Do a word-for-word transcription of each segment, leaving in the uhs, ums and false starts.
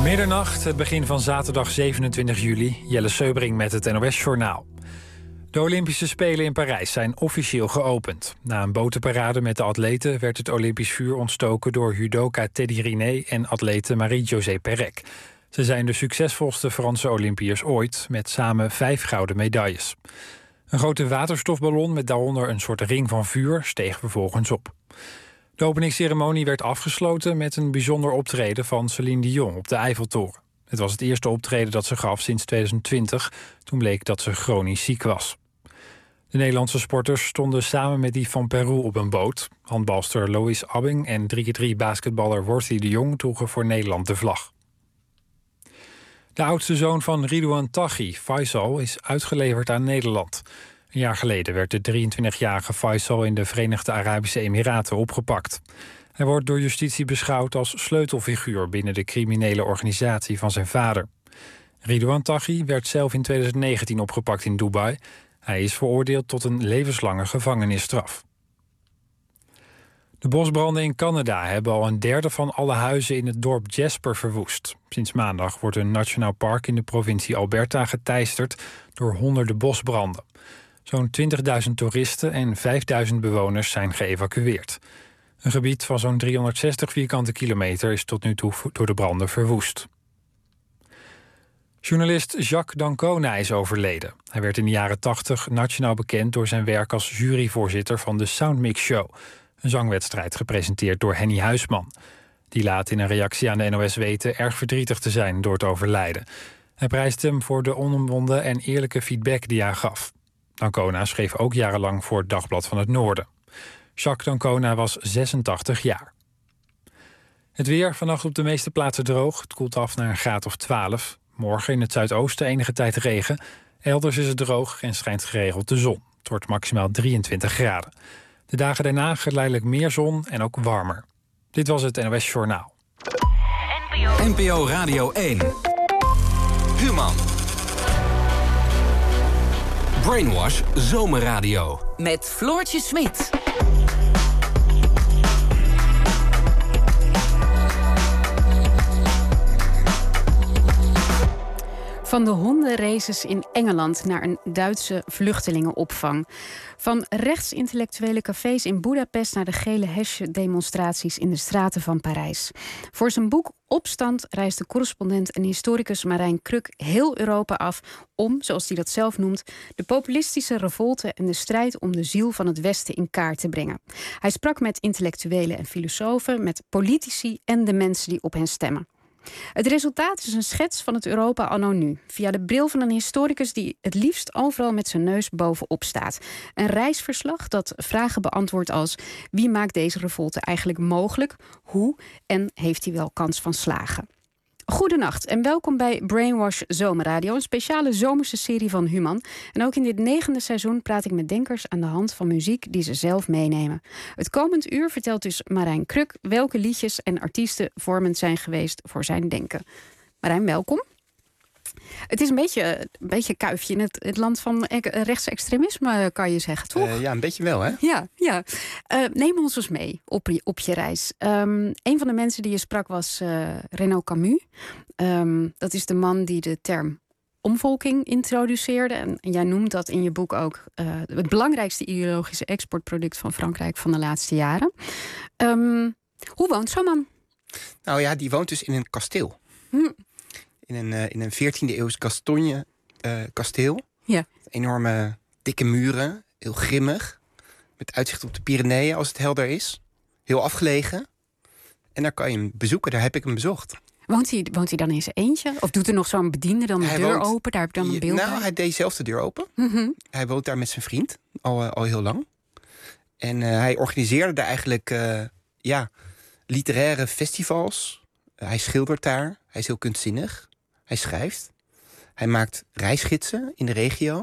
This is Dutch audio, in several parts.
Middernacht, het begin van zaterdag zevenentwintig juli. Jelle Seubring met het N O S-journaal. De Olympische Spelen in Parijs zijn officieel geopend. Na een botenparade met de atleten werd het Olympisch vuur ontstoken door judoka Teddy Riner en atlete Marie-José Pérec. Ze zijn de succesvolste Franse Olympiërs ooit, met samen vijf gouden medailles. Een grote waterstofballon met daaronder een soort ring van vuur steeg vervolgens op. De openingsceremonie werd afgesloten met een bijzonder optreden van Céline Dion op de Eiffeltoren. Het was het eerste optreden dat ze gaf sinds tweeduizend twintig. Toen bleek dat ze chronisch ziek was. De Nederlandse sporters stonden samen met die van Peru op een boot. Handbalster Lois Abbing en drie keer drie basketballer Worthy de Jong droegen voor Nederland de vlag. De oudste zoon van Ridouan Taghi, Faisal, is uitgeleverd aan Nederland. Een jaar geleden werd de drieëntwintigjarige Faisal in de Verenigde Arabische Emiraten opgepakt. Hij wordt door justitie beschouwd als sleutelfiguur binnen de criminele organisatie van zijn vader. Ridouan Taghi werd zelf in tweeduizend negentien opgepakt in Dubai. Hij is veroordeeld tot een levenslange gevangenisstraf. De bosbranden in Canada hebben al een derde van alle huizen in het dorp Jasper verwoest. Sinds maandag wordt een nationaal park in de provincie Alberta geteisterd door honderden bosbranden. Zo'n twintigduizend toeristen en vijfduizend bewoners zijn geëvacueerd. Een gebied van zo'n driehonderdzestig vierkante kilometer is tot nu toe door de branden verwoest. Journalist Jacques d'Ancona is overleden. Hij werd in de jaren tachtig nationaal bekend door zijn werk als juryvoorzitter van de Soundmix Show, een zangwedstrijd gepresenteerd door Henny Huisman. Die laat in een reactie aan de N O S weten erg verdrietig te zijn door het overlijden. Hij prijst hem voor de onomwonden en eerlijke feedback die hij gaf. d'Ancona schreef ook jarenlang voor het Dagblad van het Noorden. Jacques d'Ancona was zesentachtig jaar. Het weer, vannacht op de meeste plaatsen droog. Het koelt af naar een graad of twaalf. Morgen in het zuidoosten enige tijd regen. Elders is het droog en schijnt geregeld de zon. Het wordt maximaal drieëntwintig graden. De dagen daarna geleidelijk meer zon en ook warmer. Dit was het N O S Journaal. N P O Radio één. Human. Brainwash Zomerradio. Met Floortje Smit. Van de hondenraces in Engeland naar een Duitse vluchtelingenopvang. Van rechtsintellectuele cafés in Budapest naar de gele hesje-demonstraties in de straten van Parijs. Voor zijn boek Opstand reist de correspondent en historicus Marijn Kruk heel Europa af om, zoals hij dat zelf noemt, de populistische revolte en de strijd om de ziel van het Westen in kaart te brengen. Hij sprak met intellectuelen en filosofen, met politici en de mensen die op hen stemmen. Het resultaat is een schets van het Europa anno nu, via de bril van een historicus die het liefst overal met zijn neus bovenop staat. Een reisverslag dat vragen beantwoordt als: wie maakt deze revolte eigenlijk mogelijk? Hoe? En heeft hij wel kans van slagen? Goedenacht en welkom bij Brainwash Zomerradio, een speciale zomerse serie van Human. En ook in dit negende seizoen praat ik met denkers aan de hand van muziek die ze zelf meenemen. Het komend uur vertelt dus Marijn Kruk welke liedjes en artiesten vormend zijn geweest voor zijn denken. Marijn, welkom. Het is een beetje een beetje kuifje in het, het land van rechtsextremisme, kan je zeggen, toch? Uh, ja, een beetje wel, hè? Ja, ja. Uh, neem ons eens mee op je, op je reis. Um, een van de mensen die je sprak was uh, Renaud Camus. Um, dat is de man die de term omvolking introduceerde. En, en jij noemt dat in je boek ook uh, het belangrijkste ideologische exportproduct van Frankrijk van de laatste jaren. Um, hoe woont zo'n man? Nou ja, die woont dus in een kasteel. Hm. In een, uh, in een veertiende eeuws Gascogne uh, kasteel. Ja. Enorme dikke muren, heel grimmig. Met uitzicht op de Pyreneeën als het helder is. Heel afgelegen. En daar kan je hem bezoeken, daar heb ik hem bezocht. Woont hij, woont hij dan in zijn eentje? Of doet er nog zo'n bediende dan de hij deur woont, open? Daar heb je dan een beeld Nou, bij? hij deed zelf de deur open. Mm-hmm. Hij woont daar met zijn vriend, al, uh, al heel lang. En uh, hij organiseerde daar eigenlijk uh, ja, literaire festivals. Uh, hij schildert daar, hij is heel kunstzinnig. Hij schrijft. Hij maakt reisgidsen in de regio.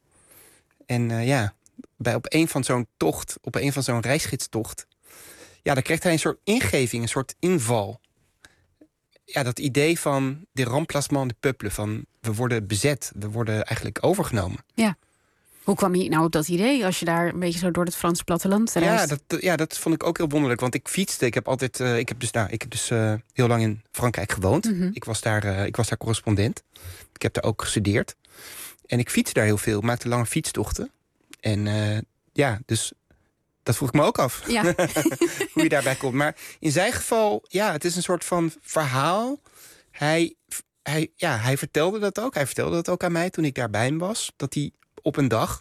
En uh, ja, bij op een van zo'n tocht, op een van zo'n reisgidstocht, ja, dan krijgt hij een soort ingeving, een soort inval. Ja, dat idee van de remplacement de peuple, van we worden bezet, we worden eigenlijk overgenomen. Ja. Hoe kwam je nou op dat idee als je daar een beetje zo door het Franse platteland reist? Ja, dat, ja, dat vond ik ook heel wonderlijk. Want ik fietste. Ik heb altijd. Uh, ik heb dus, nou, ik heb dus uh, heel lang in Frankrijk gewoond. Mm-hmm. Ik was daar, uh, ik was daar correspondent. Ik heb daar ook gestudeerd. En ik fietste daar heel veel. Maakte lange fietstochten. En uh, ja, dus dat vroeg ik me ook af. Ja. Hoe je daarbij komt. Maar in zijn geval, ja, het is een soort van verhaal. Hij, hij, ja, hij vertelde dat ook. Hij vertelde dat ook aan mij toen ik daarbij hem was. Dat hij op een dag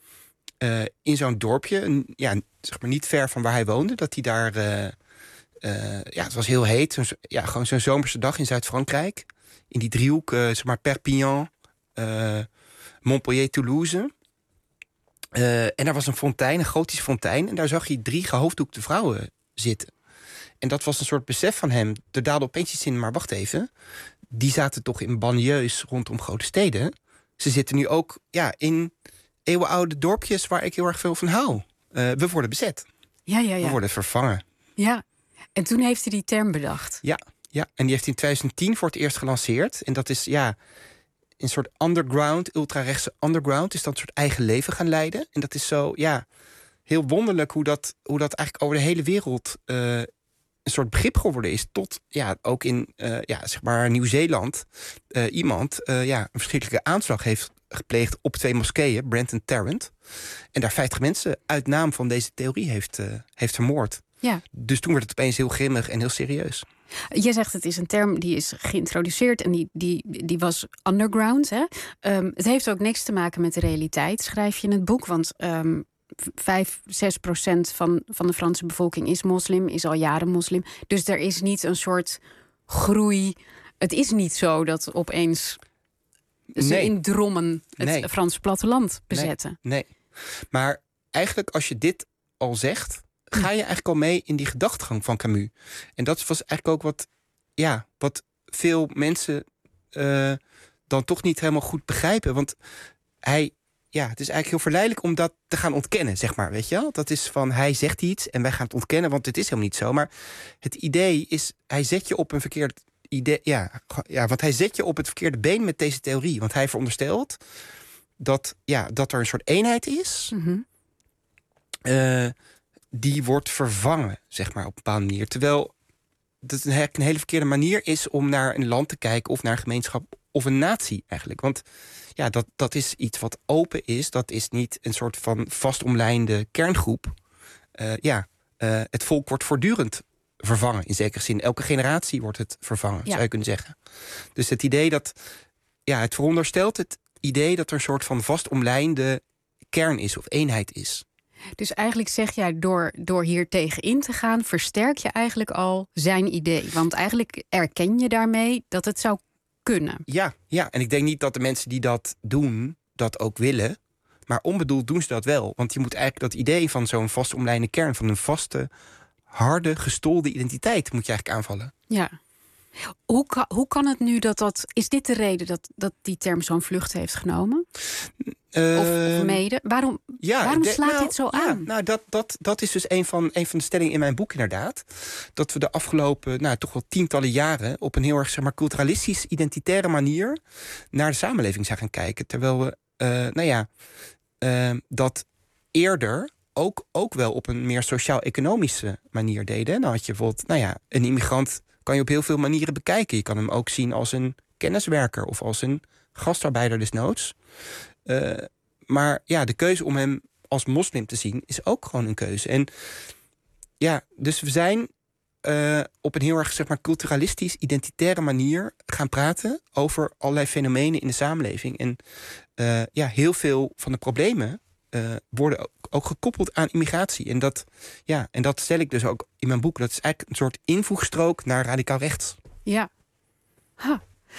uh, in zo'n dorpje, ja, zeg maar niet ver van waar hij woonde, dat hij daar, uh, uh, ja, het was heel heet, zo'n, ja, gewoon zo'n zomerse dag in Zuid-Frankrijk, in die driehoek, uh, zeg maar Perpignan, uh, Montpellier, Toulouse. Uh, en daar was een fontein, een gotische fontein, en daar zag hij drie gehoofddoekte vrouwen zitten. En dat was een soort besef van hem. Er daalde opeens iets in, maar wacht even, die zaten toch in banlieues rondom grote steden. Ze zitten nu ook ja, in eeuwenoude dorpjes waar ik heel erg veel van hou. Uh, we worden bezet. Ja, ja, ja. We worden vervangen. Ja, en toen heeft hij die term bedacht. Ja, ja, en die heeft hij in twintig tien voor het eerst gelanceerd. En dat is ja, een soort underground, ultrarechtse underground. Is dat een soort eigen leven gaan leiden. En dat is zo, ja, heel wonderlijk hoe dat, hoe dat eigenlijk over de hele wereld Uh, een soort begrip geworden is. Tot ja, ook in uh, ja, zeg maar Nieuw-Zeeland uh, iemand uh, ja, een verschrikkelijke aanslag heeft gepleegd op twee moskeeën, Brent en Tarrant. En daar vijftig mensen uit naam van deze theorie heeft, uh, heeft vermoord. Ja. Dus toen werd het opeens heel grimmig en heel serieus. Je zegt het is een term die is geïntroduceerd en die, die, die was underground. Hè? Um, het heeft ook niks te maken met de realiteit, schrijf je in het boek. Want Um, Vijf, zes procent van, van de Franse bevolking is moslim, is al jaren moslim. Dus er is niet een soort groei. Het is niet zo dat opeens ze nee. in drommen het nee. Franse platteland bezetten. Nee, nee, maar eigenlijk als je dit al zegt, ga je eigenlijk al mee in die gedachtegang van Camus. En dat was eigenlijk ook wat, ja, wat veel mensen uh, dan toch niet helemaal goed begrijpen. Want hij Ja, het is eigenlijk heel verleidelijk om dat te gaan ontkennen, zeg maar, weet je wel? Dat is van, hij zegt iets en wij gaan het ontkennen, want het is helemaal niet zo. Maar het idee is, hij zet je op een verkeerd idee, ja, ja, want hij zet je op het verkeerde been met deze theorie. Want hij veronderstelt dat, ja, dat er een soort eenheid is, mm-hmm. uh, die wordt vervangen, zeg maar, op een bepaalde manier. Terwijl dat een, een hele verkeerde manier is om naar een land te kijken of naar een gemeenschap of een natie eigenlijk. Want ja, dat, dat is iets wat open is. Dat is niet een soort van vastomlijnde kerngroep. Uh, ja, uh, het volk wordt voortdurend vervangen, in zekere zin. Elke generatie wordt het vervangen, ja. zou je kunnen zeggen. Dus het idee dat, ja, het veronderstelt het idee dat er een soort van vastomlijnde kern is of eenheid is. Dus eigenlijk zeg jij, door, door hier tegenin te gaan, versterk je eigenlijk al zijn idee. Want eigenlijk erken je daarmee dat het zou kunnen. Ja, ja, en ik denk niet dat de mensen die dat doen, dat ook willen. Maar onbedoeld doen ze dat wel. Want je moet eigenlijk dat idee van zo'n vastomlijnde kern, van een vaste, harde, gestolde identiteit, moet je eigenlijk aanvallen. Ja. Hoe kan, hoe kan het nu dat dat... Is dit de reden dat, dat die term zo'n vlucht heeft genomen? Uh, of, of mede? Waarom, ja, waarom de, slaat nou, dit zo ja, aan? Nou, dat, dat, dat is dus een van, een van de stellingen in mijn boek inderdaad. Dat we de afgelopen, nou, toch wel tientallen jaren op een heel erg, zeg maar, culturalistisch, identitaire manier naar de samenleving zijn gaan kijken. Terwijl we, uh, nou ja, uh, dat eerder ook, ook wel op een meer sociaal-economische manier deden. Dan had je bijvoorbeeld, nou ja, een immigrant kan je op heel veel manieren bekijken. Je kan hem ook zien als een kenniswerker of als een gastarbeider desnoods. Uh, maar ja, de keuze om hem als moslim te zien is ook gewoon een keuze. En ja, dus we zijn uh, op een heel erg, zeg maar, culturalistisch, identitaire manier gaan praten over allerlei fenomenen in de samenleving. En uh, ja, heel veel van de problemen uh, worden ook, ook gekoppeld aan immigratie. En dat, ja, en dat stel ik dus ook in mijn boek. Dat is eigenlijk een soort invoegstrook naar radicaal rechts. Ja. Huh.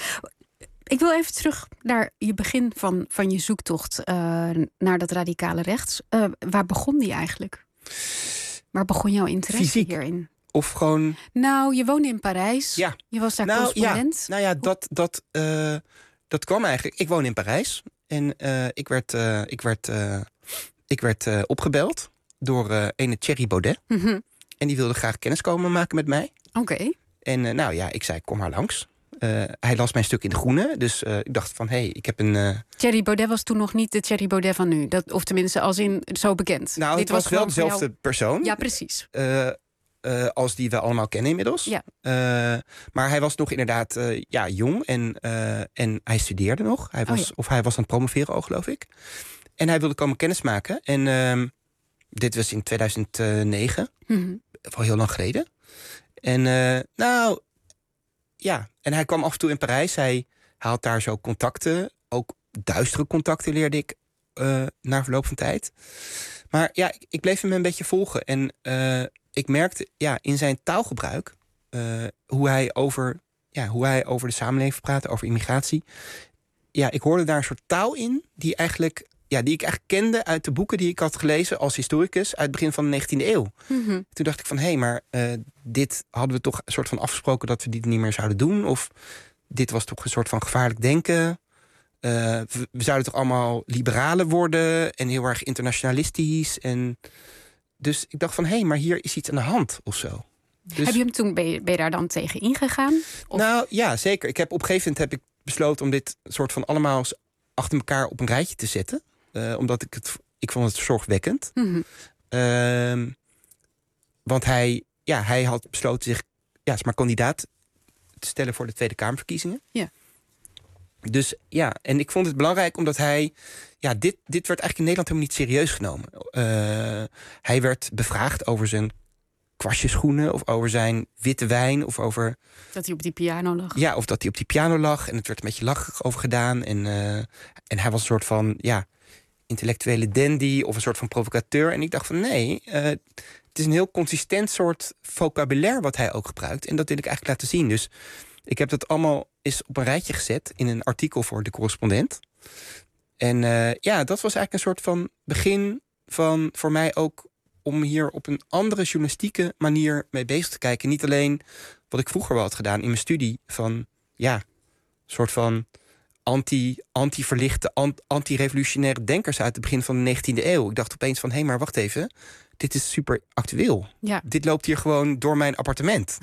Ik wil even terug naar je begin van, van je zoektocht uh, naar dat radicale rechts. Uh, waar begon die eigenlijk? Waar begon jouw interesse Fysiek. hierin? Of gewoon... Nou, je woonde in Parijs. Ja. Je was daar nou, correspondent. Ja. Nou ja, dat, dat, uh, dat kwam eigenlijk... Ik woon in Parijs. En uh, ik werd, uh, ik werd, uh, ik werd uh, opgebeld door uh, ene Thierry Baudet. Mm-hmm. En die wilde graag kennis komen maken met mij. Oké. Okay. En uh, nou ja, ik zei, kom maar langs. Uh, hij las mijn stuk in De Groene. Dus uh, ik dacht van, hé, hey, ik heb een... Uh... Thierry Baudet was toen nog niet de Thierry Baudet van nu. Dat, of tenminste als in zo bekend. Nou, Dit het was, was wel dezelfde jou... persoon. Ja, precies. Uh, uh, als die we allemaal kennen inmiddels. Ja. Uh, maar hij was nog inderdaad uh, ja, jong. En, uh, en hij studeerde nog. Hij was, oh, ja. Of hij was aan het promoveren ook, geloof ik. En hij wilde komen kennismaken. En uh, dit was in tweeduizend negen. Mm-hmm. Al heel lang geleden. En uh, nou... Ja, en hij kwam af en toe in Parijs. Hij had daar zo contacten. Ook duistere contacten leerde ik uh, na verloop van tijd. Maar ja, ik, ik bleef hem een beetje volgen. En uh, ik merkte ja, in zijn taalgebruik... Uh, hoe, hij over, ja, hoe hij over de samenleving praatte, over immigratie. Ja, ik hoorde daar een soort taal in... die, eigenlijk, ja, die ik eigenlijk kende uit de boeken die ik had gelezen... als historicus uit het begin van de negentiende eeuw. Mm-hmm. Toen dacht ik van, hé, hey, maar uh, dit hadden we toch een soort van afgesproken... dat we dit niet meer zouden doen? Of dit was toch een soort van gevaarlijk denken? Uh, we, we zouden toch allemaal liberalen worden... en heel erg internationalistisch. En dus ik dacht van, hé, hey, maar hier is iets aan de hand of zo. Dus, heb je hem toen, ben je, ben je daar dan tegen ingegaan? Of? Nou, ja, zeker. Ik heb, op een gegeven moment heb ik besloten... om dit soort van allemaal achter elkaar op een rijtje te zetten... Uh, omdat ik het, ik vond het zorgwekkend. Mm-hmm. Uh, want hij, ja, hij had besloten zich ja, maar kandidaat te stellen voor de Tweede Kamerverkiezingen. Ja. Dus ja, en ik vond het belangrijk omdat hij... Ja, dit, dit werd eigenlijk in Nederland helemaal niet serieus genomen. Uh, hij werd bevraagd over zijn kwastjeschoenen... of over zijn witte wijn, of over... Dat hij op die piano lag. Ja, of dat hij op die piano lag. En het werd een beetje lachig over gedaan. En, uh, en hij was een soort van... ja. intellectuele dandy of een soort van provocateur. En ik dacht van nee, uh, het is een heel consistent soort vocabulaire wat hij ook gebruikt. En dat wil ik eigenlijk laten zien. Dus ik heb dat allemaal eens op een rijtje gezet in een artikel voor De Correspondent. En uh, ja, dat was eigenlijk een soort van begin van voor mij ook om hier op een andere journalistieke manier mee bezig te kijken. Niet alleen wat ik vroeger wel had gedaan in mijn studie van ja, een soort van anti, anti-verlichte, anti-revolutionaire denkers uit het begin van de negentiende eeuw. Ik dacht opeens van, hé, hey, maar wacht even. Dit is super actueel. Ja. Dit loopt hier gewoon door mijn appartement.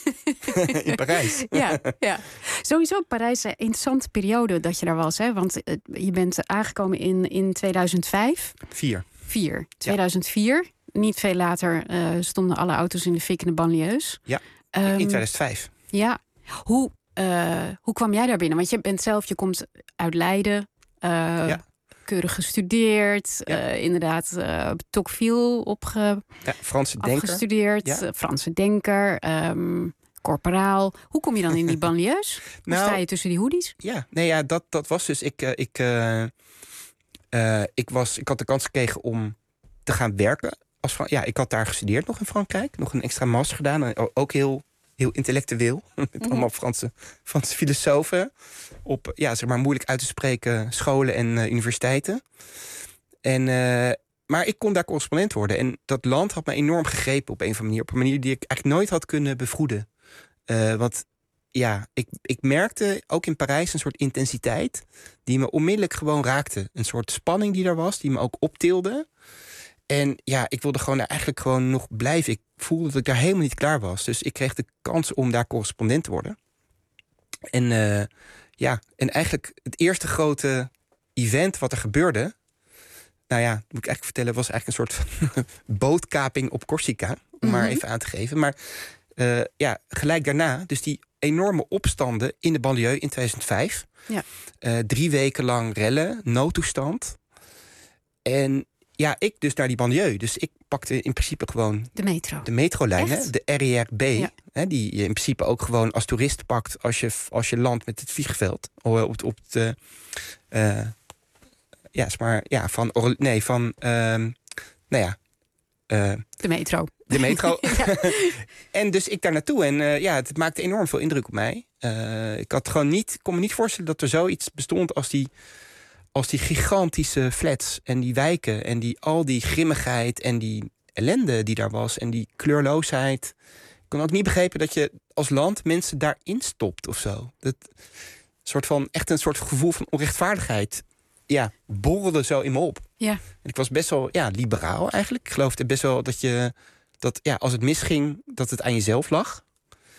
In Parijs. Ja, ja. Sowieso Parijs, een interessante periode dat je daar was. Hè? Want uh, je bent aangekomen in, in tweeduizend vijf. Vier. Vier. tweeduizend vier. Ja. Niet veel later uh, stonden alle auto's in de fik in de banlieues. Ja, um, in tweeduizend vijf. Ja. Hoe... Uh, hoe kwam jij daar binnen? Want je bent zelf, je komt uit Leiden, uh, ja. keurig gestudeerd, ja. uh, inderdaad uh, Tocqueville opge ja, Franse denker. afgestudeerd, ja. uh, Franse denker, um, corporaal. Hoe kom je dan in die banlieues? Hoe nou, sta je tussen die hoodies? Ja, nee, ja, dat, dat was dus. Ik, uh, ik, uh, uh, ik, was, ik had de kans gekregen om te gaan werken. Als, ja, ik had daar gestudeerd nog in Frankrijk, nog een extra master gedaan, ook heel heel intellectueel, met mm-hmm. allemaal Franse, Franse filosofen op ja, zeg maar moeilijk uit te spreken scholen en uh, universiteiten. En, uh, maar ik kon daar correspondent worden. En dat land had me enorm gegrepen op een of andere manier. Op een manier die ik eigenlijk nooit had kunnen bevroeden. Uh, want ja, ik, ik merkte ook in Parijs een soort intensiteit die me onmiddellijk gewoon raakte. Een soort spanning die er was, die me ook optilde. En ja, ik wilde gewoon eigenlijk gewoon nog blijven. Ik voelde dat ik daar helemaal niet klaar was. Dus ik kreeg de kans om daar correspondent te worden. En uh, ja, en eigenlijk het eerste grote event wat er gebeurde... Nou ja, moet ik eigenlijk vertellen, was eigenlijk een soort van bootkaping op Corsica. Om mm-hmm. maar even aan te geven. Maar uh, ja, gelijk daarna, dus die enorme opstanden in de banlieue in tweeduizend vijf. Ja. Uh, drie weken lang rellen, noodtoestand. En ja, ik dus naar die banlieue. Dus ik pakte in principe gewoon de metro. De metrolijnen, de R E R B. Ja. Hè, die je in principe ook gewoon als toerist pakt als je, als je landt met het vliegveld. Op, op de, uh, ja, maar, ja, van, nee, van, uh, nou ja. Uh, de metro. De metro. Ja. En dus ik daar naartoe. En uh, ja, het maakte enorm veel indruk op mij. Uh, ik had gewoon niet, kon me niet voorstellen dat er zoiets bestond als die... als die gigantische flats en die wijken en die, al die grimmigheid en die ellende die daar was en die kleurloosheid. Ik kon ook niet begrijpen dat je als land mensen daarin stopt of zo. Dat soort van, echt een soort gevoel van onrechtvaardigheid, ja, borrelde zo in me op. Ja. En ik was best wel ja, liberaal eigenlijk. Ik geloofde best wel dat je, dat ja, als het misging, dat het aan jezelf lag.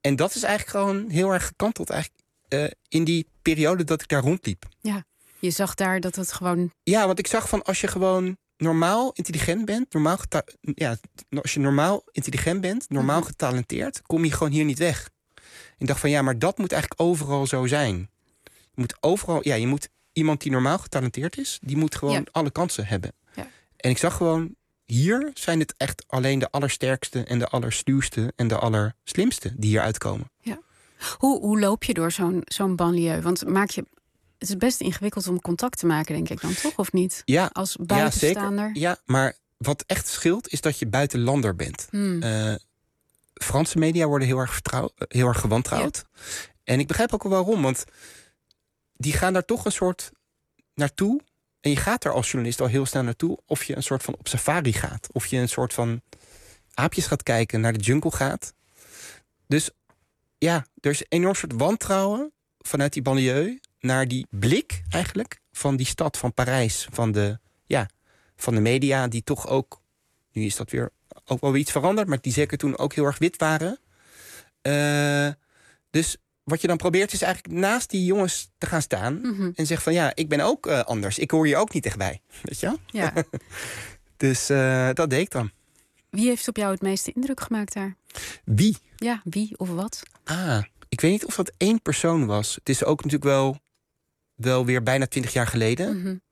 en dat is eigenlijk gewoon heel erg gekanteld eigenlijk, uh, in die periode dat ik daar rondliep. Ja, je zag daar dat het gewoon... Ja, want ik zag van als je gewoon normaal intelligent bent... Normaal geta- ja, als je normaal intelligent bent, normaal mm-hmm. getalenteerd... kom je gewoon hier niet weg. Ik dacht van ja, maar dat moet eigenlijk overal zo zijn. Je moet overal, ja, je moet iemand die normaal getalenteerd is... die moet gewoon ja. alle kansen hebben. Ja. En ik zag gewoon, hier zijn het echt alleen de allersterkste... en de allersluwste en de allerslimste die hier uitkomen. Ja. Hoe, hoe loop je door zo'n, zo'n banlieue? Want maak je... Het is best ingewikkeld om contact te maken, denk ik dan, toch? Of niet? Ja, als buitenstaander. Ja, zeker. Ja, maar wat echt scheelt is dat je buitenlander bent. Hmm. Uh, Franse media worden heel erg, vertrouw, heel erg gewantrouwd. Ja. En ik begrijp ook wel waarom, want die gaan daar toch een soort naartoe. En je gaat er als journalist al heel snel naartoe. Of je een soort van op safari gaat. Of je een soort van aapjes gaat kijken, naar de jungle gaat. Dus ja, er is een enorm soort wantrouwen vanuit die banlieue naar die blik eigenlijk van die stad, van Parijs, van de, ja, van de media, die toch ook, nu is dat weer ook wel iets veranderd, maar die zeker toen ook heel erg wit waren. Uh, dus wat je dan probeert is eigenlijk naast die jongens te gaan staan mm-hmm. en zeggen van ja, ik ben ook uh, anders, ik hoor je ook niet echt bij. Weet je wel? Ja. Dus uh, dat deed ik dan. Wie heeft op jou het meeste indruk gemaakt daar? Wie? Ja, wie of wat? Ah, ik weet niet of dat één persoon was. Het is ook natuurlijk wel, wel weer bijna twintig jaar geleden. Mm-hmm.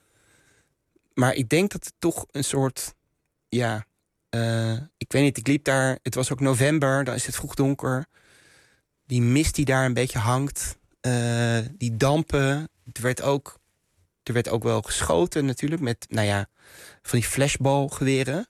Maar ik denk dat het toch een soort, ja, uh, ik weet niet, ik liep daar, het was ook november, dan is het vroeg donker. Die mist die daar een beetje hangt, uh, die dampen. Er werd ook, er werd ook wel geschoten natuurlijk met, nou ja, van die flashballgeweren.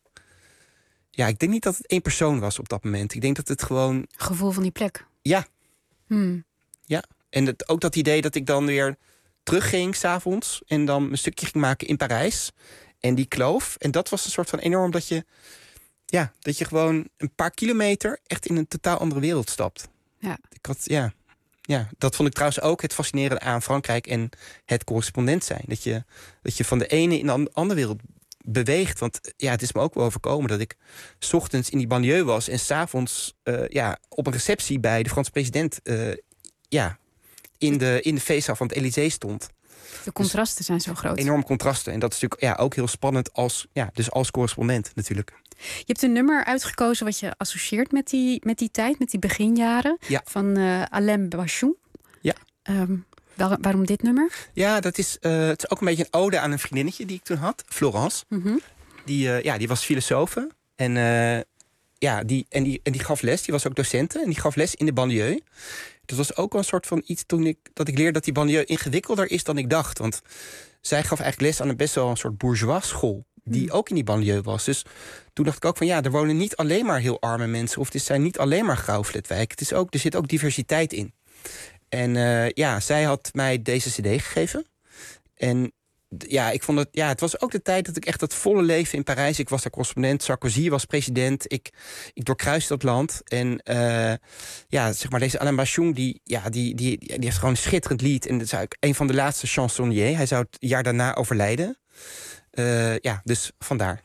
Ja, ik denk niet dat het één persoon was op dat moment. Ik denk dat het gewoon... Gevoel van die plek. Ja. Hmm. Ja. En het, ook dat idee dat ik dan weer terugging 's avonds en dan een stukje ging maken in Parijs. En die kloof. En dat was een soort van enorm dat je... Ja, dat je gewoon een paar kilometer echt in een totaal andere wereld stapt. Ja. Ik had, ja. Ja, dat vond ik trouwens ook het fascinerende aan Frankrijk en het correspondent zijn. Dat je, dat je van de ene in de andere wereld beweegt. Want ja, het is me ook wel overkomen dat ik 's ochtends in die banlieue was en 's avonds uh, ja, op een receptie bij de Franse president uh, ja, in de, in de feestzaal van het Elysée stond. De contrasten dus zijn zo groot. Enorme contrasten. En dat is natuurlijk ja, ook heel spannend als, ja, dus als correspondent natuurlijk. Je hebt een nummer uitgekozen wat je associeert met die, met die tijd, met die beginjaren. Ja. Van uh, Alain Bachung. Ja. Um, waar, waarom dit nummer? Ja, dat is, uh, het is ook een beetje een ode aan een vriendinnetje die ik toen had, Florence. Mm-hmm. Die, uh, ja, die was filosofe. En, uh, ja, die, en, die, en die gaf les, die was ook docente. En die gaf les in de banlieue. Dat was ook wel een soort van iets toen ik, dat ik leerde dat die banlieue ingewikkelder is dan ik dacht. Want zij gaf eigenlijk les aan een best wel een soort bourgeois school. Die mm. ook in die banlieue was. Dus toen dacht ik ook van ja, er wonen niet alleen maar heel arme mensen. Of het zijn niet alleen maar grauwflatwijk. Het is ook, er zit ook diversiteit in. En uh, ja, zij had mij deze cd gegeven. En ja, ik vond het, ja, het was ook de tijd dat ik echt dat volle leven in Parijs. Ik was daar correspondent, Sarkozy was president. Ik, ik doorkruiste dat land. En uh, ja, zeg maar, deze Alain Bachung, die, ja, die, die, die heeft gewoon een schitterend lied. En dat is eigenlijk een van de laatste chansonniers. Hij zou het jaar daarna overlijden. Uh, ja, dus vandaar.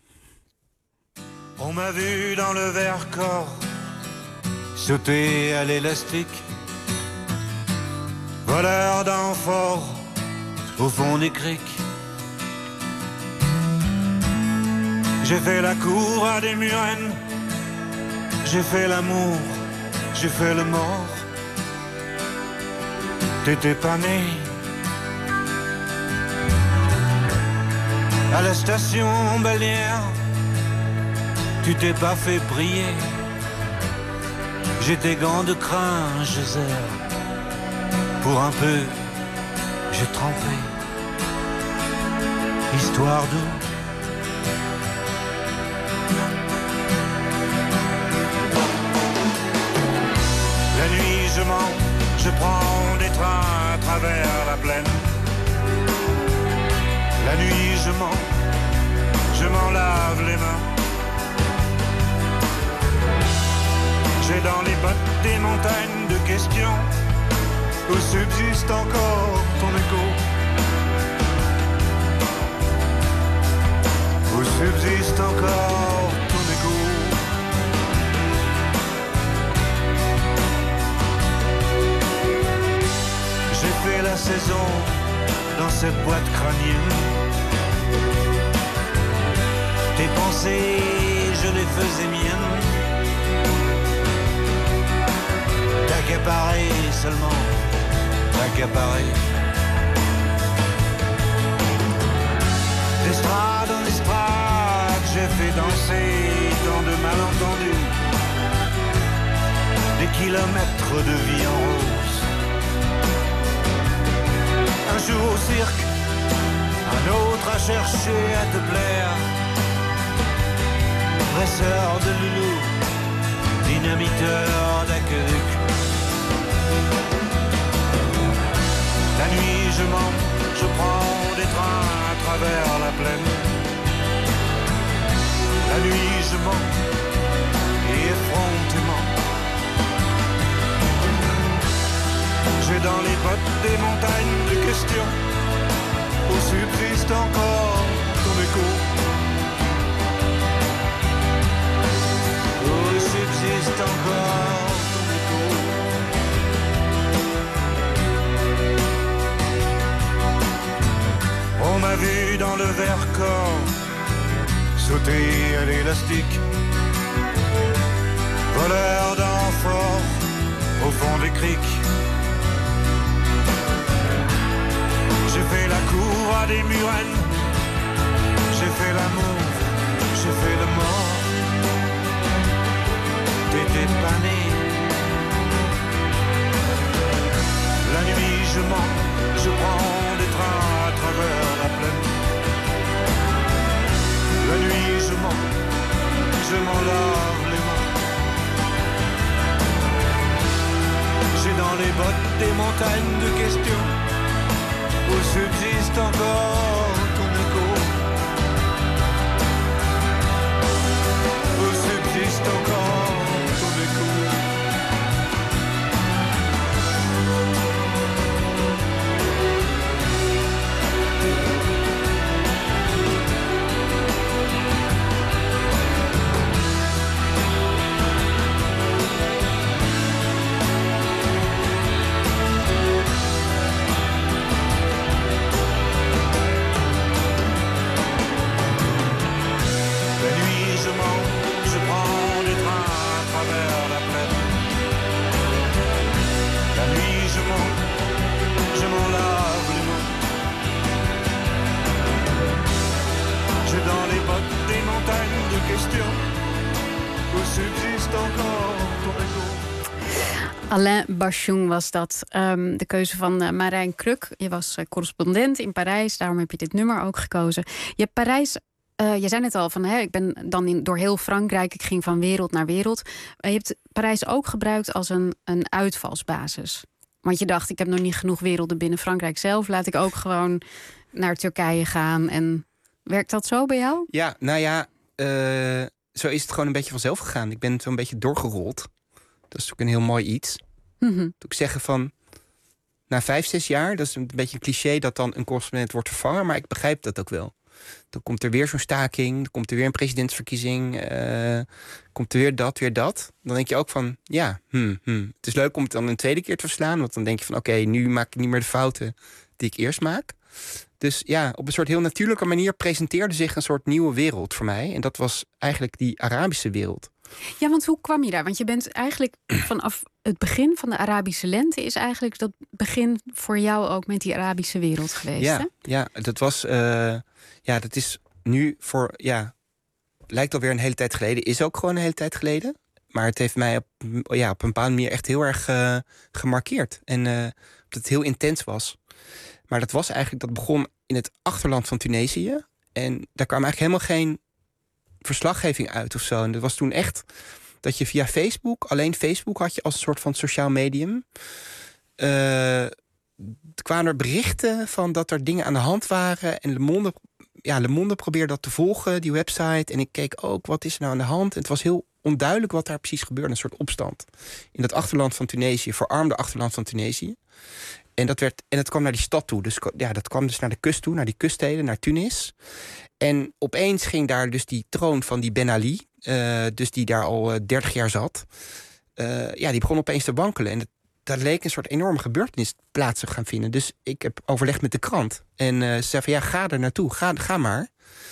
On m'a vu dans le Vercors sauter à l'élastique, voleur d'amphores au fond des criques. J'ai fait la cour à des murennes, j'ai fait l'amour, j'ai fait le mort. T'étais pas né. À la station balnéaire, tu t'es pas fait briller. J'ai tes gants de crin, Geyser. Pour un peu, j'ai trempé. Histoire d'eau. La nuit, je mens, je prends des trains à travers la plaine. La nuit, je mens, je m'en lave les mains. J'ai dans les bottes des montagnes de questions où subsiste encore ton écho. Où subsiste encore ton écho. la saison dans cette boîte crânienne. Tes pensées, je les faisais miennes. T'accaparer seulement, t'accaparer. D'estrade en estrade, j'ai fait danser tant de malentendus. Des kilomètres de vie en rose. Un jour au cirque, un autre à chercher à te plaire. Dresseur de loulou, dynamiteur d'aqueduc. La nuit je mens, je prends des trains à travers la plaine. La nuit je mens, et effrontément. J'ai dans les bottes des montagnes de questions, où subsiste encore ton écho. Où subsiste encore ton écho. On m'a vu dans le Vercors sauter à l'élastique, voleur d'amphores au fond des criques. J'ai fait la cour à des murennes, j'ai fait l'amour, j'ai fait le mort. T'étais pas né. La nuit je mens, je prends des trains à travers la plaine. La nuit je mens, je m'en lave les mains. J'ai dans les bottes des montagnes de questions, où subsiste encore ton écho. Où subsiste encore ton écho. Alain Bachung was dat. Um, de keuze van uh, Marijn Kruk. Je was uh, correspondent in Parijs. Daarom heb je dit nummer ook gekozen. Je hebt Parijs... Uh, je zei net al van, hè, ik ben dan in, door heel Frankrijk. Ik ging van wereld naar wereld. Uh, je hebt Parijs ook gebruikt als een, een uitvalsbasis. Want je dacht, ik heb nog niet genoeg werelden binnen Frankrijk zelf. Laat ik ook gewoon naar Turkije gaan. En werkt dat zo bij jou? Ja, nou ja, uh, zo is het gewoon een beetje vanzelf gegaan. Ik ben zo'n beetje doorgerold. Dat is ook een heel mooi iets. Mm-hmm. Ik zeggen van, na vijf, zes jaar, dat is een beetje een cliché dat dan een correspondent wordt vervangen, maar ik begrijp dat ook wel. Dan komt er weer zo'n staking, dan komt er weer een presidentsverkiezing, uh, komt er weer dat, weer dat. Dan denk je ook van, ja, hmm, hmm. het is leuk om het dan een tweede keer te verslaan, want dan denk je van, oké, okay, nu maak ik niet meer de fouten die ik eerst maak. Dus ja, op een soort heel natuurlijke manier presenteerde zich een soort nieuwe wereld voor mij. En dat was eigenlijk die Arabische wereld. Ja, want hoe kwam je daar? Want je bent eigenlijk vanaf het begin van de Arabische lente... is eigenlijk dat begin voor jou ook met die Arabische wereld geweest, ja, hè? Ja, dat was... Uh, ja, dat is nu voor... Ja, lijkt alweer een hele tijd geleden. Is ook gewoon een hele tijd geleden. Maar het heeft mij op, ja, op een bepaalde manier echt heel erg uh, gemarkeerd. En uh, dat het heel intens was. Maar dat was eigenlijk... Dat begon in het achterland van Tunesië. En daar kwam eigenlijk helemaal geen verslaggeving uit of zo. En dat was toen echt dat je via Facebook... Alleen Facebook had je als een soort van sociaal medium. Uh, er kwamen er berichten van dat er dingen aan de hand waren. En Le Monde, ja, Le Monde probeerde dat te volgen, die website. En ik keek ook, wat is er nou aan de hand? En het was heel onduidelijk wat daar precies gebeurde. Een soort opstand in dat achterland van Tunesië. Verarmde achterland van Tunesië. En dat, werd, en dat kwam naar die stad toe. Dus ja, dat kwam dus naar de kust toe, naar die kuststeden, naar Tunis. En opeens ging daar dus die troon van die Ben Ali... Uh, dus die daar al uh, dertig jaar zat... Uh, ja, die begon opeens te wankelen. En het, daar leek een soort enorme gebeurtenis plaats te gaan vinden. Dus ik heb overlegd met de krant. En uh, ze zei van, ja, ga er naartoe. Ga, ga maar.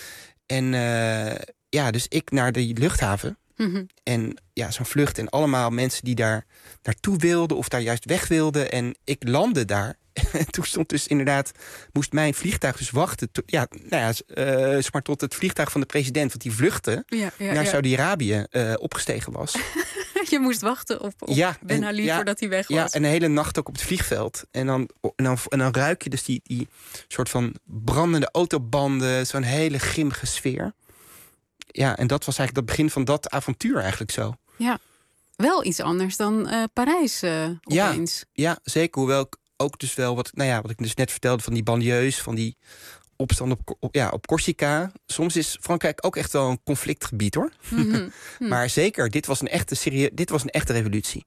En uh, ja, dus ik naar de luchthaven. Mm-hmm. En ja, zo'n vlucht en allemaal mensen die daar naartoe wilden... of daar juist weg wilden. En ik landde daar. En toen stond dus inderdaad... moest mijn vliegtuig dus wachten... To, ja, nou ja, uh, maar tot het vliegtuig van de president... want die vluchtte ja, ja, naar ja. Saudi-Arabië uh, opgestegen was. Je moest wachten op, op ja, Ben Ali ja, voordat hij weg was. Ja, en de hele nacht ook op het vliegveld. En dan, en dan, en dan ruik je dus die, die soort van brandende autobanden... zo'n hele grimmige sfeer. Ja, en dat was eigenlijk het begin van dat avontuur eigenlijk zo. Ja, wel iets anders dan uh, Parijs uh, opeens. Ja, ja, zeker. Hoewel ik ook dus wel, wat, nou ja, wat ik dus net vertelde... van die banlieues, van die opstand op, op, ja, op Corsica. Soms is Frankrijk ook echt wel een conflictgebied, hoor. Mm-hmm. Maar zeker, dit was een echte, serie, dit was een echte revolutie.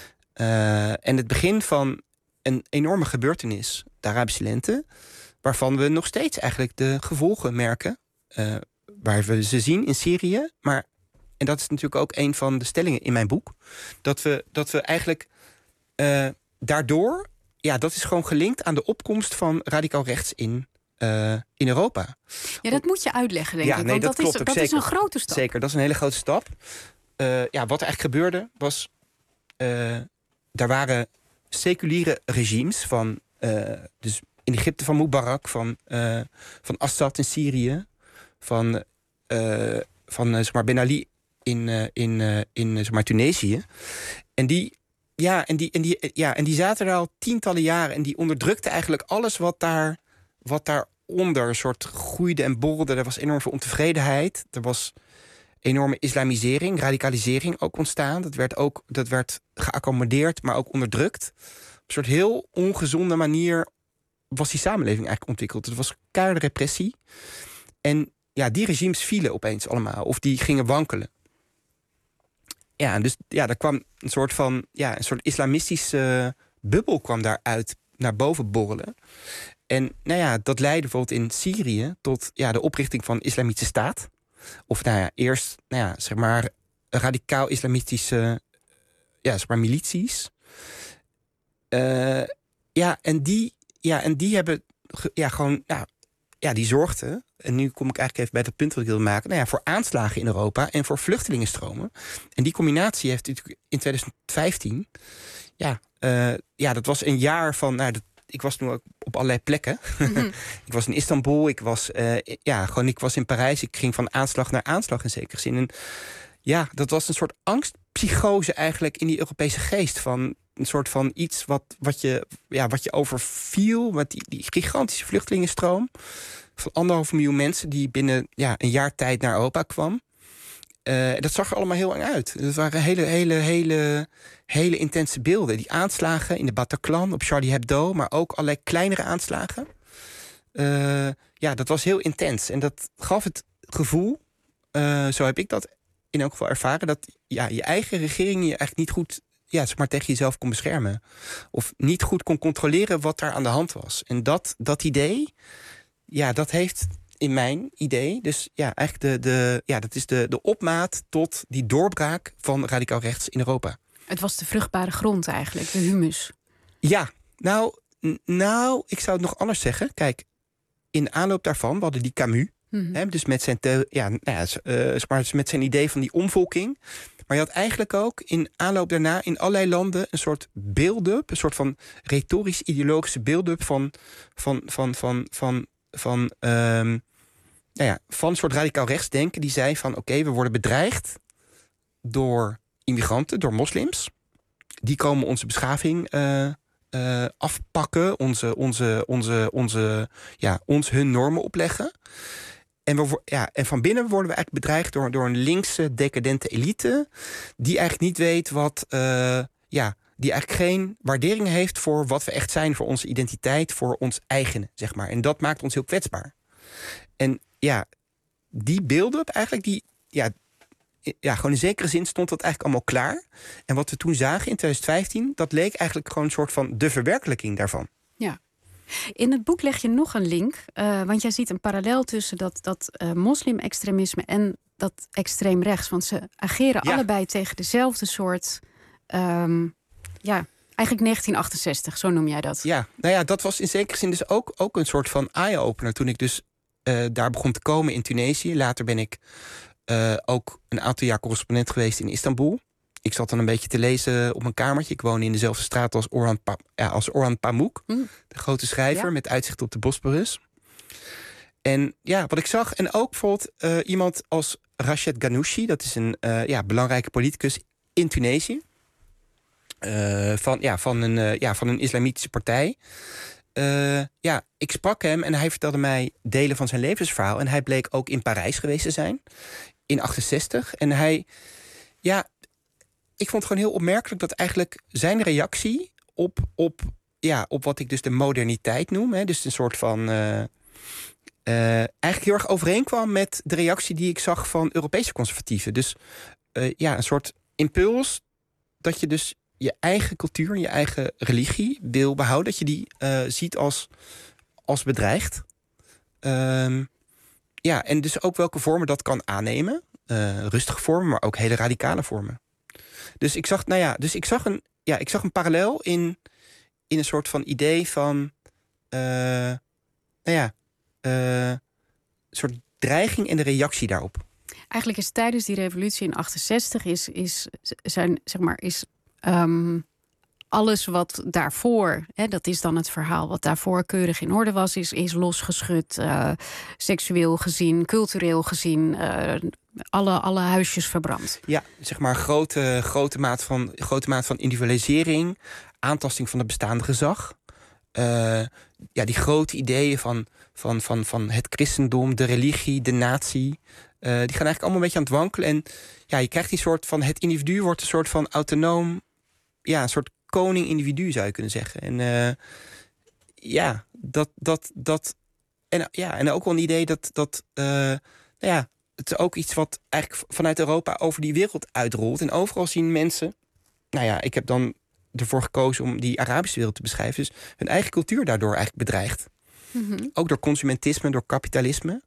Uh, en het begin van een enorme gebeurtenis, de Arabische Lente... waarvan we nog steeds eigenlijk de gevolgen merken... Uh, waar we ze zien in Syrië. Maar, en dat is natuurlijk ook een van de stellingen in mijn boek... dat we, dat we eigenlijk uh, daardoor... ja, dat is gewoon gelinkt aan de opkomst van radicaal rechts in... Uh, in Europa. Ja, dat moet je uitleggen, denk ja, ik. Nee, want dat, dat, klopt is, dat is een grote stap. Zeker, dat is een hele grote stap. Uh, ja, wat er eigenlijk gebeurde was... Uh, daar waren seculiere regimes van... Uh, dus in Egypte van Mubarak, van, uh, van Assad in Syrië... van, uh, van uh, zeg maar Ben Ali in, uh, in, uh, in zeg maar Tunesië. En die... Ja, en die, en, die, ja, en die zaten er al tientallen jaren... en die onderdrukten eigenlijk alles wat daar... wat daaronder een soort groeide en borrelde. Er was enorm veel ontevredenheid. Er was enorme islamisering, radicalisering ook ontstaan. Dat werd ook dat werd geaccommodeerd, maar ook onderdrukt. Op een soort heel ongezonde manier was die samenleving eigenlijk ontwikkeld. Het was keiharde repressie. En ja, die regimes vielen opeens allemaal. Of die gingen wankelen. Ja, dus ja, er kwam een soort van... ja, een soort islamistische bubbel kwam daaruit naar boven borrelen. En nou ja, dat leidde bijvoorbeeld in Syrië tot ja, de oprichting van de Islamitische Staat. Of nou ja, eerst nou ja, zeg maar radicaal islamitische ja, zeg maar milities. Uh, ja, en die, ja, en die hebben ja, gewoon, nou, ja, die zorgden. En nu kom ik eigenlijk even bij dat punt wat ik wil maken. Nou ja, voor aanslagen in Europa en voor vluchtelingenstromen. En die combinatie heeft natuurlijk in twintig vijftien. Ja, uh, ja, dat was een jaar van. Nou, dat, ik was toen ook op allerlei plekken. Mm-hmm. Ik was in Istanbul, ik was, uh, ja, gewoon, ik was in Parijs. Ik ging van aanslag naar aanslag in zekere zin. En ja, dat was een soort angstpsychose eigenlijk in die Europese geest. Van een soort van iets wat, wat, je, ja, wat je overviel. Met die, die gigantische vluchtelingenstroom. Van anderhalf miljoen mensen die binnen ja, een jaar tijd naar Europa kwam. Uh, dat zag er allemaal heel eng uit. Dat waren hele, hele, hele, hele intense beelden. Die aanslagen in de Bataclan, op Charlie Hebdo, maar ook allerlei kleinere aanslagen. Uh, ja, dat was heel intens. En dat gaf het gevoel, uh, zo heb ik dat in elk geval ervaren, dat ja, je eigen regering je eigenlijk niet goed ja, zeg maar, tegen jezelf kon beschermen. Of niet goed kon controleren wat daar aan de hand was. En dat, dat idee, ja, dat heeft in mijn idee, dus ja, eigenlijk de, de, ja, dat is de, de opmaat tot die doorbraak van radicaal rechts in Europa. Het was de vruchtbare grond eigenlijk, de humus. Ja, nou, n- nou, ik zou het nog anders zeggen. Kijk, in aanloop daarvan, we hadden die Camus, mm-hmm. hè, dus met zijn, te, ja, nou ja, uh, met zijn idee van die omvolking. Maar je had eigenlijk ook in aanloop daarna in allerlei landen een soort build-up, een soort van retorisch-ideologische build-up van, van, van, van, van, van, um, nou ja, van een soort radicaal rechtsdenken die zei van oké, okay, we worden bedreigd door immigranten, door moslims. Die komen onze beschaving uh, uh, afpakken, onze, onze, onze, onze, ja, ons hun normen opleggen. En, we, ja, en van binnen worden we eigenlijk bedreigd door, door een linkse, decadente elite die eigenlijk niet weet wat, uh, ja, die eigenlijk geen waardering heeft voor wat we echt zijn, voor onze identiteit, voor ons eigen, zeg maar. En dat maakt ons heel kwetsbaar. En ja, die build-up eigenlijk, die, ja, ja, gewoon in zekere zin stond dat eigenlijk allemaal klaar. En wat we toen zagen in twintig vijftien, dat leek eigenlijk gewoon een soort van de verwerkelijking daarvan. Ja. In het boek leg je nog een link, uh, want jij ziet een parallel tussen dat, dat uh, moslim-extremisme en dat extreem rechts. Want ze ageren ja. allebei tegen dezelfde soort um, ja, Eigenlijk negentien achtenzestig, zo noem jij dat. Ja, nou ja, dat was in zekere zin dus ook, ook een soort van eye-opener. Toen ik dus uh, daar begon te komen in Tunesië. Later ben ik uh, ook een aantal jaar correspondent geweest in Istanbul. Ik zat dan een beetje te lezen op mijn kamertje. Ik woon in dezelfde straat als Orhan, pa- ja, als Orhan Pamuk. Mm. De grote schrijver, ja. Met uitzicht op de Bosporus. En ja, wat ik zag, en ook bijvoorbeeld uh, iemand als Rached Ghannouchi. Dat is een uh, ja, belangrijke politicus in Tunesië. Uh, van, ja, van, een, uh, ja, van een islamitische partij. Uh, ja, ik sprak hem en hij vertelde mij delen van zijn levensverhaal. En hij bleek ook in Parijs geweest te zijn. In achtenzestig. En hij, ja, ik vond het gewoon heel opmerkelijk dat eigenlijk zijn reactie op, op, ja, op wat ik dus de moderniteit noem. Hè, dus een soort van Uh, Uh, eigenlijk heel erg overeenkwam met de reactie die ik zag van Europese conservatieven. Dus uh, ja, een soort impuls dat je dus je eigen cultuur, je eigen religie wil behouden. Dat je die uh, ziet als, als bedreigd. Um, ja, en dus ook welke vormen dat kan aannemen. Uh, rustige vormen, maar ook hele radicale vormen. Dus ik zag, nou ja, dus ik zag een, ja, ik zag een parallel in, in een soort van idee van Uh, nou ja. Uh, een soort dreiging en de reactie daarop. Eigenlijk is tijdens die revolutie in achtenzestig is, is, zijn, zeg maar, is um, alles wat daarvoor, hè, dat is dan het verhaal wat daarvoor keurig in orde was, is, is losgeschud, uh, seksueel gezien, cultureel gezien, uh, alle, alle huisjes verbrand. Ja, zeg maar grote, grote, maat van, grote maat van individualisering, aantasting van het bestaande gezag. Uh, ja, die grote ideeën van, van, van, van het christendom, de religie, de natie, Uh, die gaan eigenlijk allemaal een beetje aan het wankelen. En ja, je krijgt die soort van, het individu wordt een soort van autonoom, ja, een soort koning-individu zou je kunnen zeggen. En uh, ja, dat, dat, dat, en ja, en ook wel een idee dat, dat uh, nou ja, het is ook iets wat eigenlijk vanuit Europa over die wereld uitrolt. En overal zien mensen, nou ja, ik heb dan ervoor gekozen om die Arabische wereld te beschrijven. Dus hun eigen cultuur daardoor eigenlijk bedreigd. Mm-hmm. Ook door consumentisme, door kapitalisme.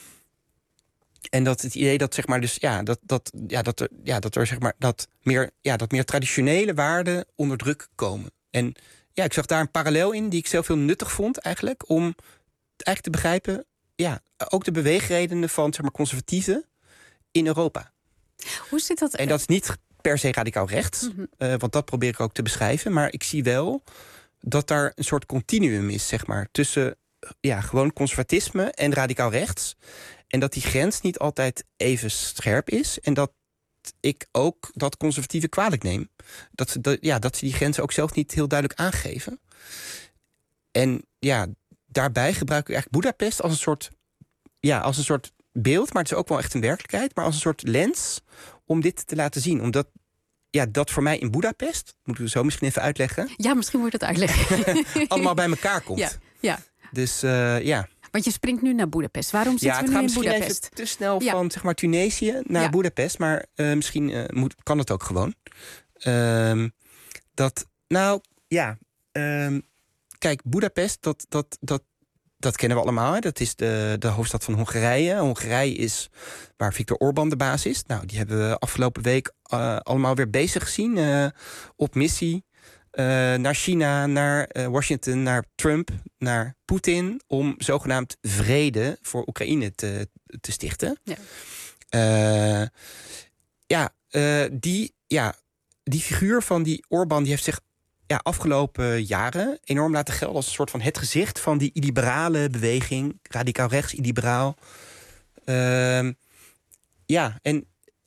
En dat het idee dat zeg maar dus ja dat dat ja dat er ja dat er zeg maar dat meer ja dat meer traditionele waarden onder druk komen. En ja, ik zag daar een parallel in die ik zelf heel nuttig vond eigenlijk om eigenlijk te begrijpen, ja, ook de beweegredenen van zeg maar conservatieven in Europa. Hoe zit dat? En dat is niet per se radicaal rechts, mm-hmm. uh, want dat probeer ik ook te beschrijven. Maar ik zie wel dat daar een soort continuum is, zeg maar, tussen ja, gewoon conservatisme en radicaal rechts. En dat die grens niet altijd even scherp is. En dat ik ook dat conservatieven kwalijk neem. Dat ze, dat, ja, dat ze die grenzen ook zelf niet heel duidelijk aangeven. En ja, daarbij gebruik ik eigenlijk Boedapest als een soort, ja, als een soort beeld. Maar het is ook wel echt een werkelijkheid. Maar als een soort lens om dit te laten zien. Omdat ja, dat voor mij in Boedapest, moeten we zo misschien even uitleggen. Ja, misschien moet je dat uitleggen. allemaal bij elkaar komt. Ja, ja. Dus uh, ja. Want je springt nu naar Boedapest. Waarom zitten ja, we nu in Boedapest? Ja, het gaat misschien even te snel ja. van zeg maar, Tunesië naar ja. Boedapest. Maar uh, misschien uh, moet, kan het ook gewoon. Uh, dat, nou, ja. Uh, kijk, Boedapest, dat, dat, dat, dat kennen we allemaal. Hè. Dat is de, de hoofdstad van Hongarije. Hongarije is waar Viktor Orbán de baas is. Nou, die hebben we afgelopen week uh, allemaal weer bezig gezien. Uh, op missie. Uh, naar China, naar uh, Washington, naar Trump, naar Poetin, om zogenaamd vrede voor Oekraïne te, te stichten. Ja, uh, ja, uh, die, ja, die figuur van die Orbán die heeft zich ja, afgelopen jaren enorm laten gelden als een soort van het gezicht van die illiberale beweging, radicaal rechts, illiberaal. Uh, ja, en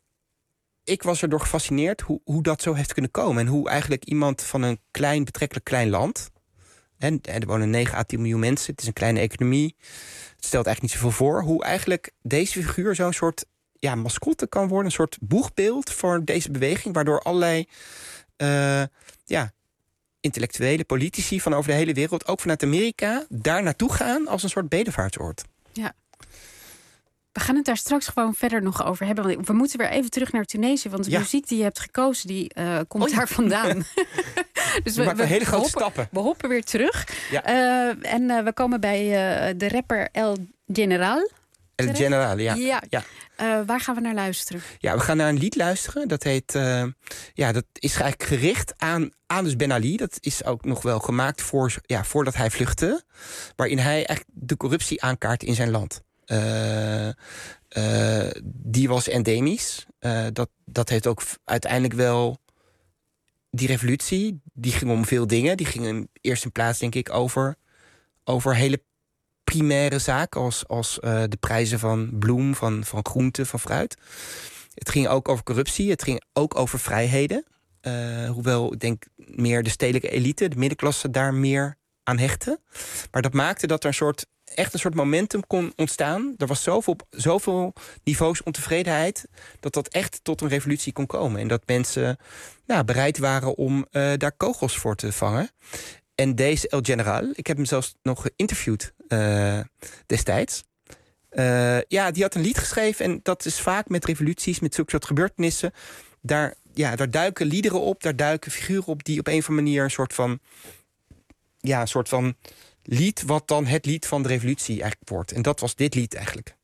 ik was erdoor gefascineerd hoe, hoe dat zo heeft kunnen komen. En hoe eigenlijk iemand van een klein, betrekkelijk klein land. En er wonen negen à tien miljoen mensen. Het is een kleine economie. Het stelt eigenlijk niet zoveel voor. Hoe eigenlijk deze figuur zo'n soort ja, mascotte kan worden. Een soort boegbeeld voor deze beweging. Waardoor allerlei uh, ja, intellectuele politici van over de hele wereld, ook vanuit Amerika, daar naartoe gaan als een soort bedevaartsoord. Ja. We gaan het daar straks gewoon verder nog over hebben. Want we moeten weer even terug naar Tunesië. Want de ja. muziek die je hebt gekozen, die uh, komt oh, ja. daar vandaan. Dus we, we maken hele grote stappen. We hoppen weer terug. Ja. Uh, en uh, we komen bij uh, de rapper El General. El General, ja. Ja. ja. Uh, waar gaan we naar luisteren? Ja, we gaan naar een lied luisteren. Dat heet, uh, ja, dat is eigenlijk gericht aan Anis Ben Ali. Dat is ook nog wel gemaakt voor, ja, voordat hij vluchtte. Waarin hij eigenlijk de corruptie aankaart in zijn land. Uh, uh, die was endemisch. Uh, dat, dat heeft ook uiteindelijk wel... Die revolutie, die ging om veel dingen. Die ging in eerste plaats, denk ik, over, over hele primaire zaken... als, als uh, de prijzen van bloem, van, van groenten, van fruit. Het ging ook over corruptie. Het ging ook over vrijheden. Uh, hoewel, ik denk, meer de stedelijke elite, de middenklasse... daar meer aan hechten. Maar dat maakte dat er een soort... echt een soort momentum kon ontstaan. Er was zoveel, zoveel niveaus ontevredenheid... dat dat echt tot een revolutie kon komen. En dat mensen nou, bereid waren om uh, daar kogels voor te vangen. En deze El General, ik heb hem zelfs nog geïnterviewd uh, destijds. Uh, ja, die had een lied geschreven. En dat is vaak met revoluties, met zulke soort gebeurtenissen. Daar, ja, daar duiken liederen op, daar duiken figuren op... die op een of andere manier een soort van... ja, een soort van... lied wat dan het lied van de revolutie eigenlijk wordt. En dat was dit lied eigenlijk.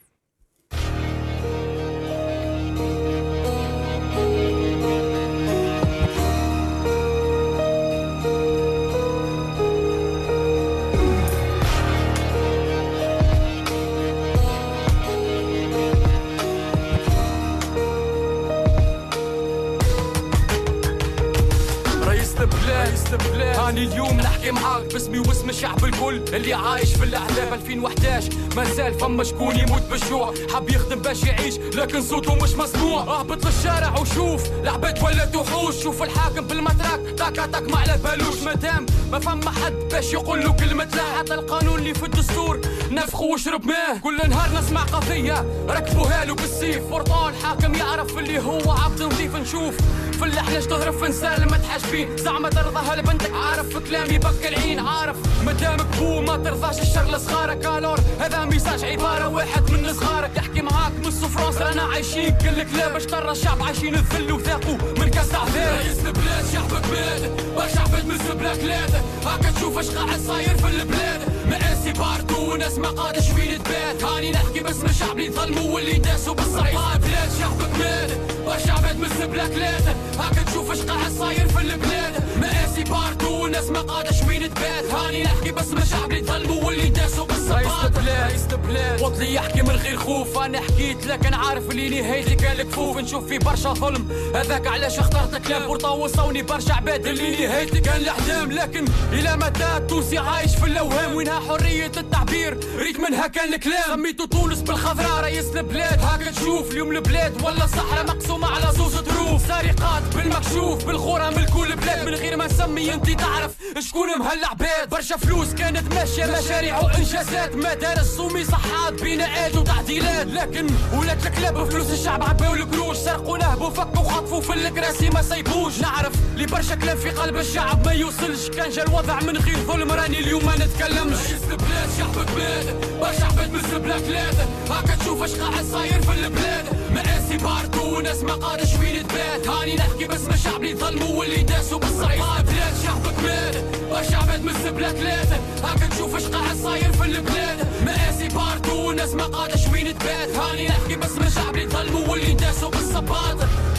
هاني اليوم نحكي معاك باسمي واسم الشعب الكل اللي عايش في الاحزاب ألفين وإحداش مازال فما شكون يموت بالجوع حاب يخدم باش يعيش لكن صوته مش مسموع اهبط للشارع وشوف العباد ولات وحوش شوف الحاكم بالمتراك تاكا تاك ما على بالوش مادام ما فما حد باش يقول له كلمة لا حتى القانون اللي في الدستور نفخه وشرب ماه كل نهار نسمع قضية ركبوها له بالسيف فرطان الحاكم يعرف اللي هو عبد نظيف نشوف في اللحلة تهرب في نسال ما تحاشبين زعما ترضى لبنتك عارف في كلامي بك العين عارف مدامك بو ما ترضاش الشر لصغارك الور هذا ميساج عبارة واحد من صغارك يحكي معاك من فرنسا رانا عايشين كل كلاب باش ترى الشعب عايشين الذل وثاقوا من كاس عذاب رئيس البلاد شعبك بلاد برشا عباد من بلا كلاد هاكا تشوف اش قاعد صاير في البلاد مقاسي باردو وناس ما قادش وين تبات هاني نحكي باسم الشعب اللي ظلموا واللي داسوا بالصريحة بلاد شعبك بلاد برشا عباد من بلا كلاد هاكا تشوف اش قاعد صاير في البلاد مقاسي باردو وناس ما قادش وين تبات هاني نحكي باسم الشعب اللي ظلموا واللي داسوا بالصريحة رئيس البلاد وطلي يحكي من غير خوف انا حكيت لكن عارف اللي نهايتي كان الكفوف نشوف في برشا ظلم هذاك علاش اخترت كلام بورطا وصوني برشا عباد اللي نهايتي كان الاحلام لكن الى متى التونسي عايش في الاوهام وينها حريه التعبير ريت منها كان الكلام سميتو تونس بالخضراء رئيس البلاد هاكا تشوف اليوم البلاد ولا صحراء مقسومه على زوج ظروف سرقات بالمكشوف بالغرة من كل بلاد من غير ما نسمي انت تعرف شكون مهلع عباد برشا فلوس كانت ماشيه مشاريع وانجازات مدارس صومي صحات بناءات وتعديلات لكن ولات الكلاب فلوس الشعب عباو القروش سرقوا نهبوا فكوا خطفوا في الكراسي ما سيبوش نعرف لي برشا كلام في قلب الشعب ما يوصلش كان جا الوضع من غير ظلم راني اليوم ما نتكلمش رئيس البلاد شعبك بلاد برشا عباد من بلا كلاد هاكا تشوف اش قاعد صاير في البلاد مقاسي باردو وناس ما قادش وين تبات هاني نحكي باسم الشعب اللي ظلموا واللي داسوا بالصريحة بلاد شعبك بلاد برشا عباد من بلا كلاد هاكا تشوف اش قاعد صاير في البلاد مقاسي باردو وناس ما قادش وين تبات هاني نحكي باسم الشعب اللي ظلموا واللي داسوا بالصباط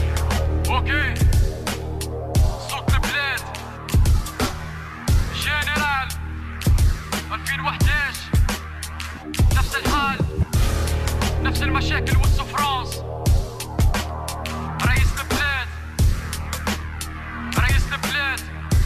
اوكي صوت البلاد جنرال ألفين وإحداش نفس الحال نفس المشاكل والسفرانس رئيس البلاد رئيس البلاد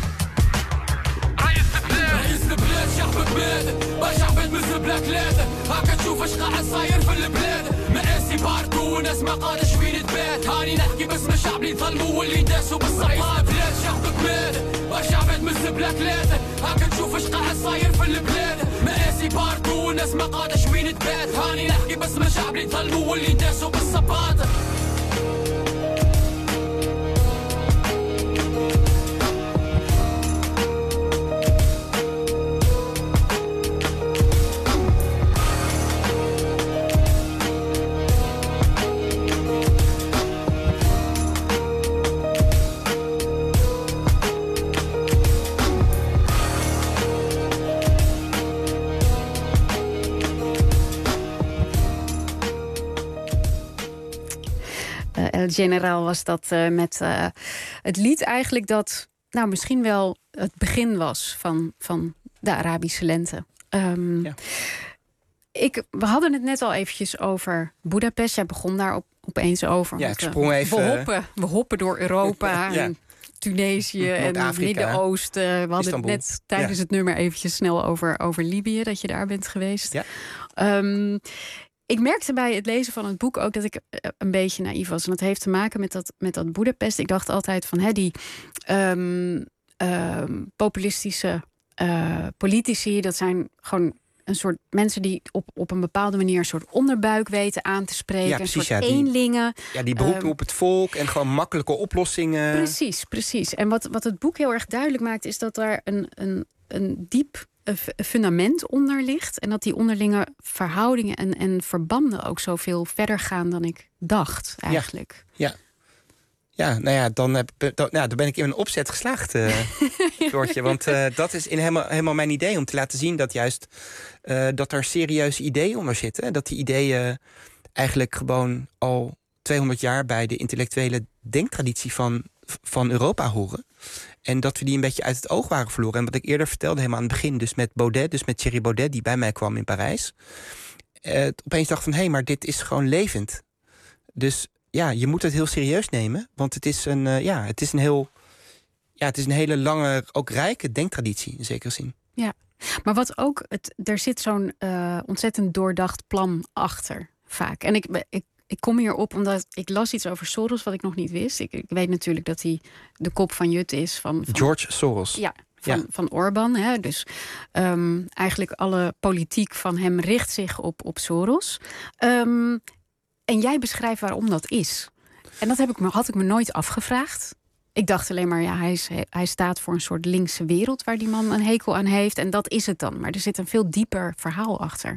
رئيس البلاد رئيس البلاد شعبك بلاد برشا عباد من بلا كلاد هاكا تشوف اش قاعد صاير في البلاد مقاسي باردو وناس ما قادش وين تبات هاني نحكي باسم الشعب اللي ظلموا واللي داسوا بالصريحة بلاد شعبك بلاد برشا عباد من بلا كلاد هاكا تشوف اش قاعد صاير في البلاد مقاسي باردو وناس ما قادش وين تبات هاني نحكي باسم الشعب اللي ظلموا واللي داسوا بالصباط Generaal was dat uh, met uh, het lied eigenlijk dat nou misschien wel het begin was van, van de Arabische lente. Um, ja. ik, we hadden het net al eventjes over Boedapest. Jij begon daar op, opeens over. Ja, ik sprong we, even. We hoppen, we hoppen door Europa ja. en Tunesië en het Midden-Oosten. We hadden Istanbul. het net tijdens ja. het nummer eventjes snel over, over Libië, dat je daar bent geweest. Ja. Um, ik merkte bij het lezen van het boek ook dat ik een beetje naïef was. En dat heeft te maken met dat, met dat Boedapest. Ik dacht altijd van, hè, die um, um, populistische uh, politici, dat zijn gewoon een soort mensen die op, op een bepaalde manier een soort onderbuik weten aan te spreken. Ja, precies, een soort ja, die, eenlingen. Ja, die beroepen um, op het volk en gewoon makkelijke oplossingen. Precies, precies. En wat, wat het boek heel erg duidelijk maakt, is dat daar een, een, een diep een fundament onder ligt. En dat die onderlinge verhoudingen en, en verbanden ook zoveel verder gaan dan ik dacht, eigenlijk. Ja, ja. ja nou ja, dan, heb, dan, nou, dan ben ik in een opzet geslaagd, uh, Floortje. Want uh, dat is in helemaal, helemaal mijn idee, om te laten zien dat juist uh, dat er serieuze ideeën onder zitten. Dat die ideeën eigenlijk gewoon al tweehonderd jaar bij de intellectuele denktraditie van, van Europa horen. En dat we die een beetje uit het oog waren verloren. En wat ik eerder vertelde, helemaal aan het begin, dus met Baudet, dus met Thierry Baudet, die bij mij kwam in Parijs. Uh, opeens dacht van, hé, hey, maar dit is gewoon levend. Dus ja, je moet het heel serieus nemen. Want het is een, uh, ja, het is een heel, ja, het is een hele lange, ook rijke denktraditie, in zekere zin. Ja, maar wat ook, het, er zit zo'n uh, ontzettend doordacht plan achter, vaak. En ik, ik Ik kom hierop omdat ik las iets over Soros wat ik nog niet wist. Ik, ik weet natuurlijk dat hij de kop van Jut is. Van, van George Soros. Ja, van, ja. van Orbán. Hè. Dus um, eigenlijk alle politiek van hem richt zich op, op Soros. Um, en jij beschrijft waarom dat is. En dat heb ik me, had ik me nooit afgevraagd. Ik dacht alleen maar, ja, hij, is, hij staat voor een soort linkse wereld waar die man een hekel aan heeft. En dat is het dan. Maar er zit een veel dieper verhaal achter.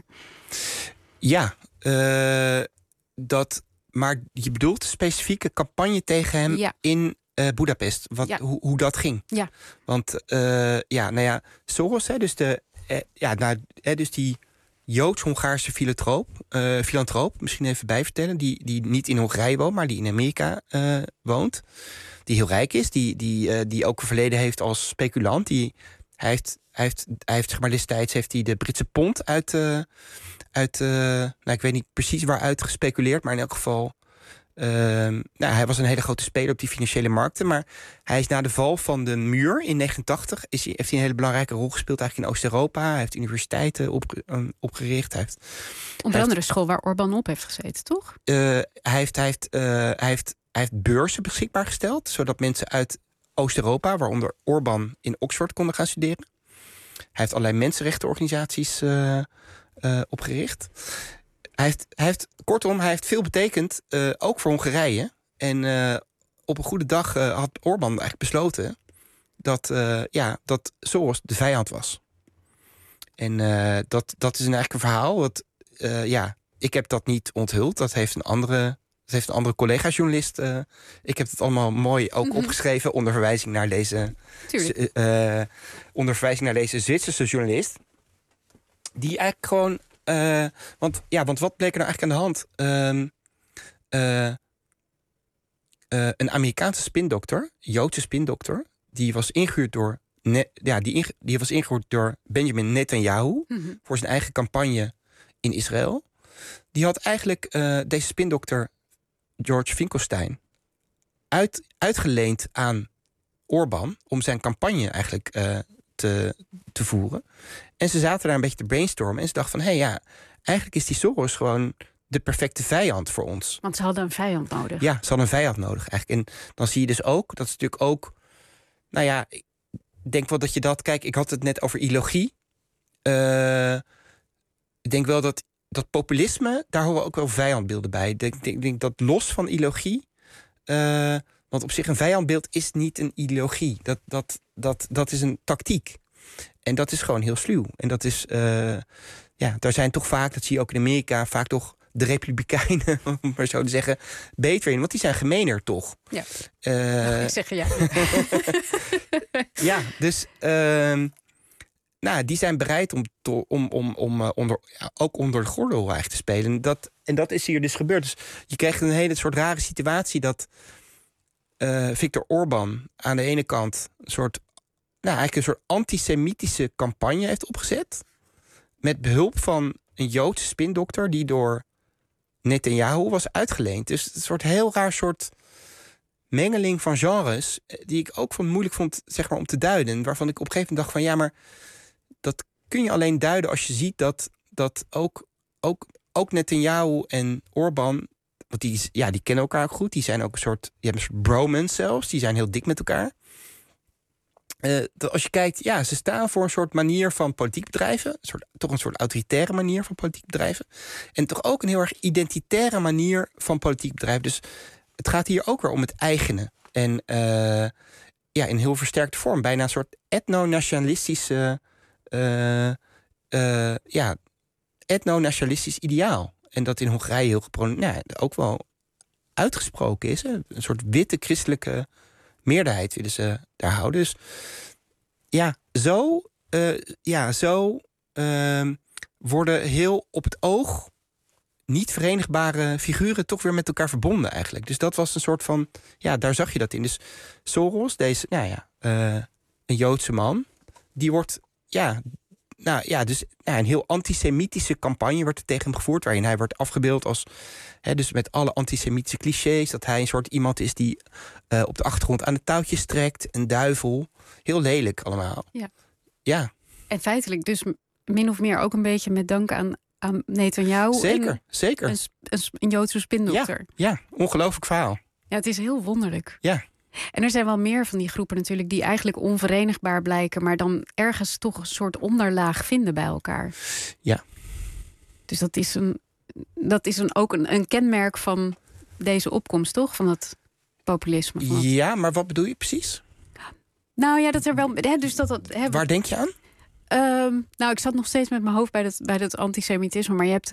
Ja, uh... Dat, maar je bedoelt een specifieke campagne tegen hem ja. in uh, Boedapest. Wat, ja. hoe, hoe dat ging. Ja. Want uh, ja, nou ja, Soros, hè, dus, de, eh, ja, nou, hè, dus die Joods-Hongaarse filantroop, uh, filantroop, misschien even bijvertellen, die, die niet in Hongarije woont, maar die in Amerika uh, woont. Die heel rijk is, die, die, uh, die ook een verleden heeft als speculant. Die, hij heeft, hij heeft, hij heeft zeg maar, destijds heeft hij de Britse pond uit... Uh, Uit, uh, nou, ik weet niet precies waaruit gespeculeerd, maar in elk geval... Uh, nou, hij was een hele grote speler op die financiële markten. Maar hij is na de val van de muur in negentien tachtig... Is hij, heeft hij een hele belangrijke rol gespeeld eigenlijk in Oost-Europa. Hij heeft universiteiten op, um, opgericht. Hij heeft, Onder andere de school waar Orbán op heeft gezeten, toch? Uh, hij, heeft, hij, heeft, uh, hij, heeft, hij heeft beurzen beschikbaar gesteld... zodat mensen uit Oost-Europa, waaronder Orbán, in Oxford konden gaan studeren. Hij heeft allerlei mensenrechtenorganisaties... Uh, Uh, opgericht. Hij heeft, hij heeft, kortom, hij heeft veel betekend, uh, ook voor Hongarije. En uh, op een goede dag uh, had Orbán eigenlijk besloten dat, uh, ja, dat Soros de vijand was. En uh, dat, dat is een eigenlijk een verhaal. Dat, uh, ja, ik heb dat niet onthuld. Dat heeft een andere, dat heeft een andere collega-journalist. Uh, ik heb het allemaal mooi ook mm-hmm. opgeschreven onder verwijzing naar deze, uh, onder verwijzing naar deze Zwitserse journalist. Die eigenlijk gewoon... Uh, want, ja, want wat bleek er nou eigenlijk aan de hand? Um, uh, uh, een Amerikaanse spindokter, Joodse spindokter... die was ingehuurd door, ne- ja, die inge- die was ingehuurd door Benjamin Netanyahu... Mm-hmm. voor zijn eigen campagne in Israël. Die had eigenlijk uh, deze spindokter, George Finkelstein... Uit, uitgeleend aan Orbán... om zijn campagne eigenlijk uh, te, te voeren... En ze zaten daar een beetje te brainstormen. En ze dachten van, hé hey, ja, eigenlijk is die Soros gewoon de perfecte vijand voor ons. Want ze hadden een vijand nodig. Ja, ze hadden een vijand nodig eigenlijk. En dan zie je dus ook, dat is natuurlijk ook... Nou ja, ik denk wel dat je dat... Kijk, ik had het net over ideologie. Uh, ik denk wel dat, dat populisme, daar horen ook wel vijandbeelden bij. Ik denk, ik denk dat los van ideologie... Uh, want op zich een vijandbeeld is niet een ideologie. Dat, dat, dat, dat is een tactiek. En dat is gewoon heel sluw. En dat is, uh, ja, daar zijn toch vaak, dat zie je ook in Amerika, vaak toch de Republikeinen, om maar zo te zeggen, beter in. Want die zijn gemener, toch? Ja, uh, ik zeg ja. ja, dus, uh, nou nou, die zijn bereid om, to, om, om, om uh, onder, ja, ook onder de gordel eigenlijk te spelen. En dat, en dat is hier dus gebeurd. Dus je krijgt een hele soort rare situatie dat uh, Viktor Orbán aan de ene kant een soort, nou, eigenlijk een soort antisemitische campagne heeft opgezet. Met behulp van een Joodse spindokter die door Netanyahu was uitgeleend. Dus een soort heel raar soort mengeling van genres, die ik ook van moeilijk vond, zeg maar, om te duiden. Waarvan ik op een gegeven moment dacht van, ja, maar dat kun je alleen duiden als je ziet dat, dat ook, ook, ook Netanyahu en Orbán, want die, ja, die kennen elkaar ook goed. Die zijn ook een soort, die hebben een soort bromance zelfs. Die zijn heel dik met elkaar. Uh, dat als je kijkt, ja, ze staan voor een soort manier van politiek bedrijven. Een soort, toch een soort autoritaire manier van politiek bedrijven. En toch ook een heel erg identitaire manier van politiek bedrijven. Dus het gaat hier ook weer om het eigene. En uh, ja, in heel versterkte vorm. Bijna een soort etno-nationalistische uh, uh, ja, etno-nationalistisch ideaal. En dat in Hongarije heel gepron- nou, ook wel uitgesproken is. Hè? Een soort witte christelijke meerderheid willen ze daar houden. Dus ja, zo, uh, ja, zo uh, worden heel op het oog niet verenigbare figuren toch weer met elkaar verbonden eigenlijk. Dus dat was een soort van, ja, daar zag je dat in. Dus Soros, deze, nou ja, uh, een Joodse man, die wordt, ja, nou ja, dus ja, een heel antisemitische campagne werd er tegen hem gevoerd, waarin hij wordt afgebeeld als, hè, dus met alle antisemitische clichés, dat hij een soort iemand is die uh, op de achtergrond aan de touwtjes trekt, een duivel, heel lelijk allemaal. Ja. Ja. En feitelijk dus min of meer ook een beetje met dank aan, aan Netanyahu. Zeker, en zeker. Een, een, een Joodse spindokter. Ja, ja, ongelooflijk verhaal. Ja, het is heel wonderlijk. Ja. En er zijn wel meer van die groepen natuurlijk die eigenlijk onverenigbaar blijken, maar dan ergens toch een soort onderlaag vinden bij elkaar. Ja. Dus dat is, een, dat is een, ook een, een kenmerk van deze opkomst, toch? Van dat populisme. Van dat... Ja, maar wat bedoel je precies? Nou ja, dat er wel. Hè, dus dat, dat, hè, Waar denk je aan? Um, nou, ik zat nog steeds met mijn hoofd bij dat, bij dat antisemitisme, maar je hebt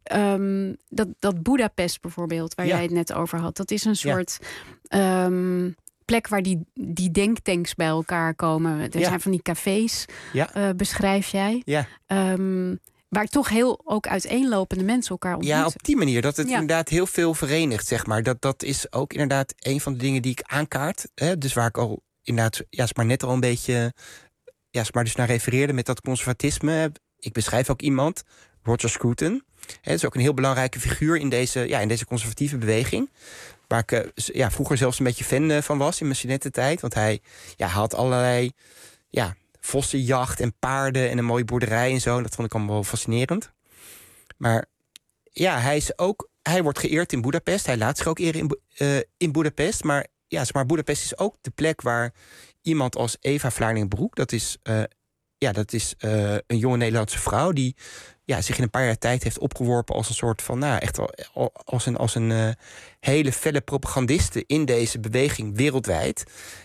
um, dat, dat Boedapest bijvoorbeeld, waar ja. jij het net over had. Dat is een soort ja. um, plek waar die, die denktanks bij elkaar komen. Er ja. zijn van die cafés, ja. uh, beschrijf jij. Ja. Um, waar toch heel ook uiteenlopende mensen elkaar ontmoeten. Ja, op die manier. Dat het ja. inderdaad heel veel verenigt, zeg maar. Dat, dat is ook inderdaad een van de dingen die ik aankaart. Hè? Dus waar ik al inderdaad ja, maar net al een beetje ja, maar dus naar refereerde met dat conservatisme. Ik beschrijf ook iemand, Roger Scruton. Hij is ook een heel belangrijke figuur in deze, ja, in deze conservatieve beweging. Waar ik uh, ja, vroeger zelfs een beetje fan uh, van was in mijn studententijd. Want hij ja, had allerlei ja, vossenjacht en paarden en een mooie boerderij en zo. Dat vond ik allemaal wel fascinerend. Maar ja, hij is ook, hij wordt geëerd in Boedapest. Hij laat zich ook eren in, uh, in Boedapest. Maar ja, maar Boedapest is ook de plek waar iemand als Eva Vlaardingbroek, dat is, uh, ja, dat is uh, een jonge Nederlandse vrouw die ja, zich in een paar jaar tijd heeft opgeworpen als een soort van, nou, echt wel, als een, als een uh, hele felle propagandiste in deze beweging wereldwijd.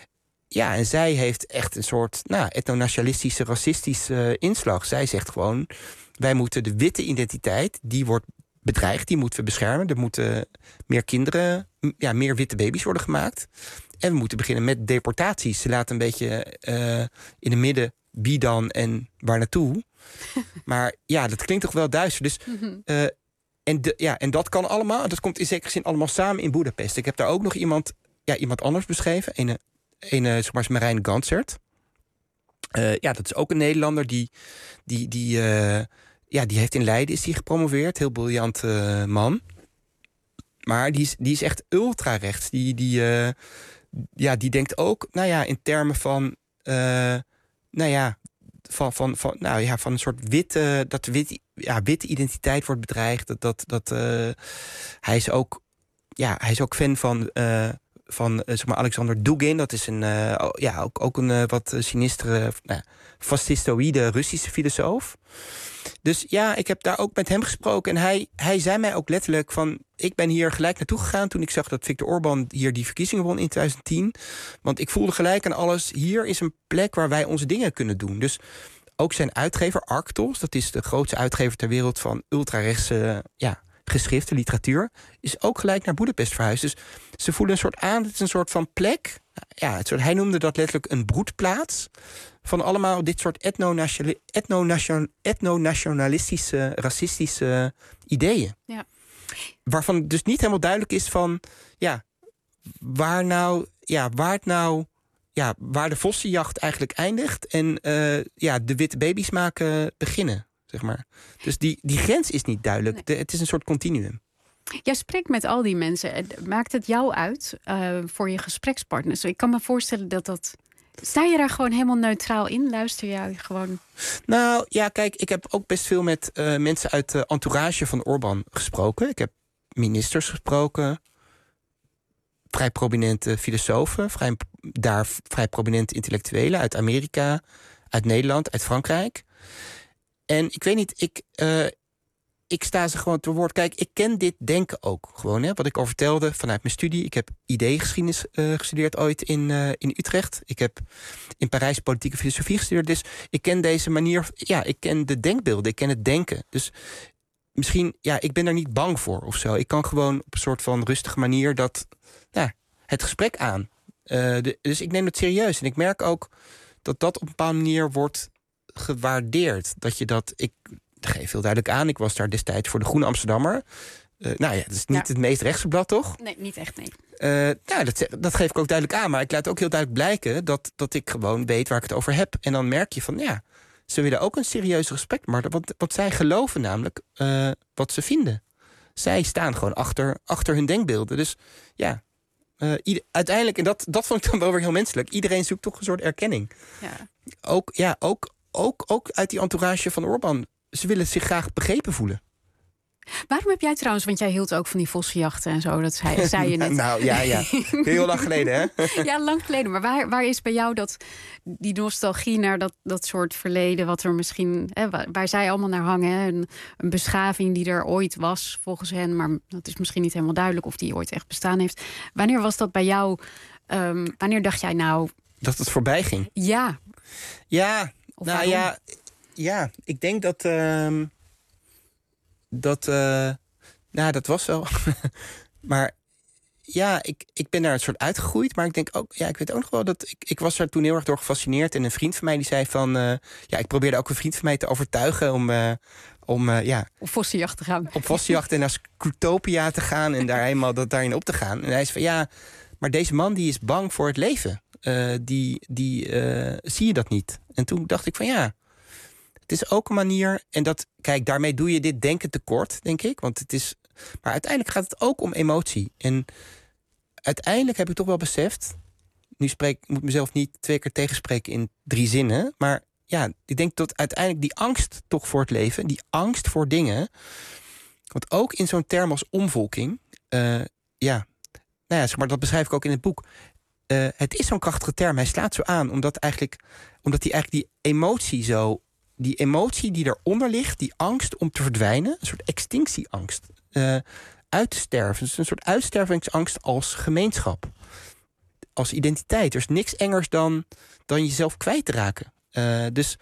Ja, en zij heeft echt een soort, nou, etnonationalistische, racistische uh, inslag. Zij zegt gewoon, wij moeten de witte identiteit, die wordt bedreigd, die moeten we beschermen. Er moeten meer kinderen, ja, meer witte baby's worden gemaakt. En we moeten beginnen met deportaties. Ze laten een beetje uh, in het midden wie dan en waar naartoe. Maar ja, dat klinkt toch wel duister. Dus, uh, en, de, ja, en dat kan allemaal, dat komt in zekere zin allemaal samen in Boedapest. Ik heb daar ook nog iemand, ja, iemand anders beschreven. Een, een zeg maar, Marijn Gantzert. Uh, ja, dat is ook een Nederlander die, die, die, uh, ja, die heeft in Leiden is die gepromoveerd. Heel briljant uh, man. Maar die is, die is echt ultra-rechts. Die, die, uh, ja, die denkt ook, nou ja, in termen van, uh, nou ja, van, van, van, nou ja, van een soort witte, dat witte, ja, witte identiteit wordt bedreigd. Dat, dat, dat uh, hij is ook, ja, hij is ook fan van, uh, van uh, zeg maar Alexander Dugin. Dat is een, uh, ja, ook, ook een uh, wat sinistere, uh, fascistoïde Russische filosoof. Dus ja, ik heb daar ook met hem gesproken. En hij, hij zei mij ook letterlijk van, ik ben hier gelijk naartoe gegaan toen ik zag dat Viktor Orbán hier die verkiezingen won in twintig tien. Want ik voelde gelijk aan alles, hier is een plek waar wij onze dingen kunnen doen. Dus ook zijn uitgever, Arctos, dat is de grootste uitgever ter wereld van ultrarechtse ja, geschriften, literatuur, is ook gelijk naar Boedapest verhuisd. Dus ze voelen een soort aan, het is een soort van plek. Ja, het soort, hij noemde dat letterlijk een broedplaats. van allemaal dit soort etno-nationali- etno-nation- etno-nationalistische, racistische ideeën. Ja. Waarvan het dus niet helemaal duidelijk is van, ja, waar nou, ja, waar het nou, ja, waar de vossenjacht eigenlijk eindigt en uh, ja, de witte baby's maken beginnen, zeg maar. Dus die, die grens is niet duidelijk. Nee. De, het is een soort continuum. Jij spreekt met al die mensen. Maakt het jou uit uh, voor je gesprekspartners? Ik kan me voorstellen dat dat... Sta je daar gewoon helemaal neutraal in? Luister jij gewoon? Nou ja, kijk, ik heb ook best veel met uh, mensen uit de entourage van Orbán gesproken. Ik heb ministers gesproken, vrij prominente filosofen, vrij, daar vrij prominente intellectuelen uit Amerika, uit Nederland, uit Frankrijk. En ik weet niet, ik, uh, ik sta ze gewoon te woord. Kijk, ik ken dit denken ook gewoon. Hè, wat ik al vertelde vanuit mijn studie. Ik heb ideeëngeschiedenis uh, gestudeerd ooit in, uh, in Utrecht. Ik heb in Parijs politieke filosofie gestudeerd. Dus ik ken deze manier, ja, ik ken de denkbeelden, ik ken het denken. Dus misschien, ja, ik ben daar niet bang voor of zo. Ik kan gewoon op een soort van rustige manier dat, ja, het gesprek aan. Uh, de, dus ik neem het serieus. En ik merk ook dat dat op een bepaalde manier wordt gewaardeerd. Dat je dat, ik geef heel duidelijk aan, ik was daar destijds voor de Groene Amsterdammer. Uh, nou ja, het is niet ja. het meest rechtse blad, toch? Nee, niet echt, nee. Uh, nou, dat, dat geef ik ook duidelijk aan. Maar ik laat ook heel duidelijk blijken dat, dat ik gewoon weet waar ik het over heb. En dan merk je van, ja, ze willen ook een serieus respect. Maar wat, wat zij geloven namelijk, uh, wat ze vinden. Zij staan gewoon achter, achter hun denkbeelden. Dus ja, uh, ieder, uiteindelijk, en dat, dat vond ik dan wel weer heel menselijk. Iedereen zoekt toch een soort erkenning. Ja. Ook, ja, ook, ook, ook uit die entourage van Orbán. Ze willen zich graag begrepen voelen. Waarom heb jij trouwens, want jij hield ook van die vossenjachten en zo, dat zei, zei je net. Nou ja, ja. Heel lang geleden, hè? Ja, lang geleden. Maar waar, waar is bij jou dat, die nostalgie naar dat, dat soort verleden, wat er misschien, hè, waar, waar zij allemaal naar hangen, hè? Een, een beschaving die er ooit was, volgens hen, maar dat is misschien niet helemaal duidelijk of die ooit echt bestaan heeft. Wanneer was dat bij jou? Um, wanneer dacht jij nou... Dat het voorbij ging? Ja. Ja, of nou waarom? ja, ja, ik denk dat... Uh... Dat, uh, nou, dat was wel. Maar ja, ik, ik ben daar een soort uitgegroeid. Maar ik denk ook, ja, ik weet ook nog wel dat ik, ik was er toen heel erg door gefascineerd. En een vriend van mij die zei van, uh, ja, ik probeerde ook een vriend van mij te overtuigen om, uh, om uh, ja, op vossenjacht te gaan. Op vossenjacht en naar Scootopia te gaan en daar helemaal dat daarin op te gaan. En hij zei van, ja, maar deze man die is bang voor het leven. Uh, die, die uh, zie je dat niet. En toen dacht ik van, ja. Het is ook een manier, en dat, kijk, daarmee doe je dit denken tekort, denk ik. Want het is, maar uiteindelijk gaat het ook om emotie. En uiteindelijk heb ik toch wel beseft, nu spreek ik moet mezelf niet twee keer tegenspreken in drie zinnen, maar ja, ik denk dat uiteindelijk die angst toch voor het leven, die angst voor dingen, want ook in zo'n term als omvolking, uh, ja, nou ja, zeg maar, dat beschrijf ik ook in het boek. Uh, het is zo'n krachtige term, hij slaat zo aan, omdat eigenlijk, omdat hij eigenlijk die emotie zo. Die emotie die eronder ligt, die angst om te verdwijnen, een soort extinctieangst, uh, uit te sterven. Dus een soort uitstervingsangst als gemeenschap, als identiteit. Er is niks engers dan, dan jezelf kwijt te raken. Uh, dus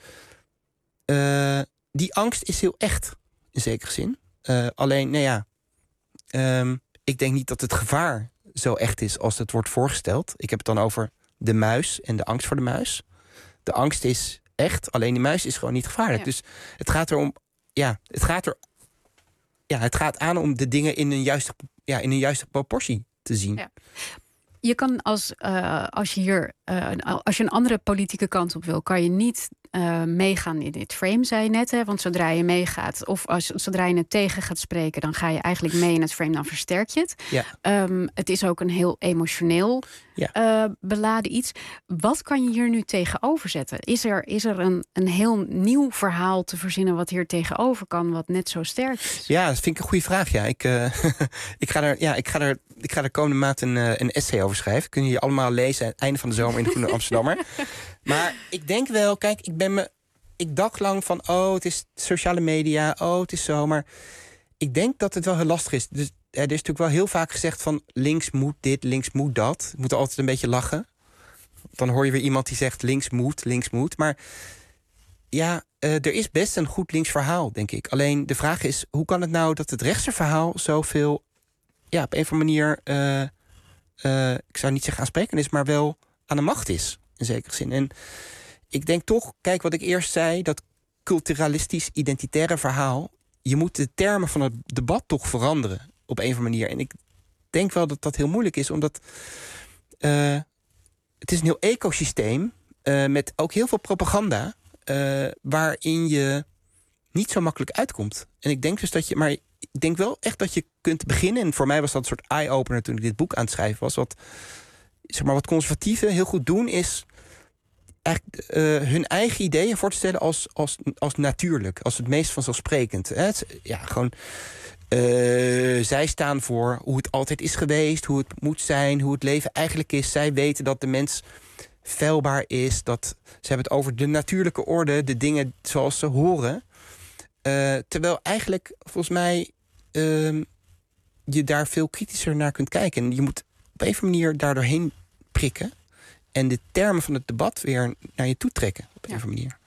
uh, die angst is heel echt, in zekere zin. Uh, alleen, nou ja, um, ik denk niet dat het gevaar zo echt is als het wordt voorgesteld. Ik heb het dan over de muis en de angst voor de muis. De angst is echt, alleen die muis is gewoon niet gevaarlijk. Ja. Dus het gaat erom, ja, het gaat er, ja, het gaat aan om de dingen in een juiste, ja, in een juiste proportie te zien. Ja. Je kan als, uh, als je hier, uh, als je een andere politieke kant op wil, kan je niet uh, meegaan in dit frame, zei je net, hè? Want zodra je meegaat, of als, zodra je het tegen gaat spreken, dan ga je eigenlijk mee in het frame, dan versterk je het. Ja. Um, het is ook een heel emotioneel ja. uh, beladen iets. Wat kan je hier nu tegenover zetten? Is er, is er een, een heel nieuw verhaal te verzinnen wat hier tegenover kan, wat net zo sterk is? Ja, dat vind ik een goede vraag. Ja, ik, uh, ik ga er, ja, ik ga er, ik ga er komende maand een, uh, een essay over schrijven. Kun je allemaal lezen aan het einde van de zomer in de Groene Amsterdammer. Maar ik denk wel, kijk, ik ben me, ik dacht lang van, oh, het is sociale media, oh, het is zo, maar ik denk dat het wel heel lastig is. Dus er is natuurlijk wel heel vaak gezegd van links moet dit, links moet dat. Ik moet altijd een beetje lachen. Dan hoor je weer iemand die zegt links moet, links moet. Maar ja, uh, er is best een goed links verhaal, denk ik. Alleen de vraag is, hoe kan het nou dat het rechtse verhaal zoveel, ja, op een of andere manier, uh, uh, ik zou niet zeggen aansprekend is, maar wel aan de macht is, in zekere zin. En ik denk toch, kijk wat ik eerst zei, dat culturalistisch-identitaire verhaal, je moet de termen van het debat toch veranderen op een of andere manier. En ik denk wel dat dat heel moeilijk is, omdat uh, het is een heel ecosysteem uh, met ook heel veel propaganda, uh, waarin je niet zo makkelijk uitkomt. En ik denk dus dat je, maar ik denk wel echt dat je kunt beginnen. En voor mij was dat een soort eye-opener toen ik dit boek aan het schrijven was. Wat, zeg maar, wat conservatieven heel goed doen is eigenlijk uh, hun eigen ideeën voor te stellen als, als, als natuurlijk, als het meest vanzelfsprekend. Hè? Het, ja, gewoon. Uh, zij staan voor hoe het altijd is geweest, hoe het moet zijn, hoe het leven eigenlijk is. Zij weten dat de mens feilbaar is. Dat, ze hebben het over de natuurlijke orde, de dingen zoals ze horen. Uh, terwijl eigenlijk, volgens mij, uh, je daar veel kritischer naar kunt kijken. En je moet op een of andere manier daar doorheen prikken en de termen van het debat weer naar je toe trekken. Op een ja. of andere manier.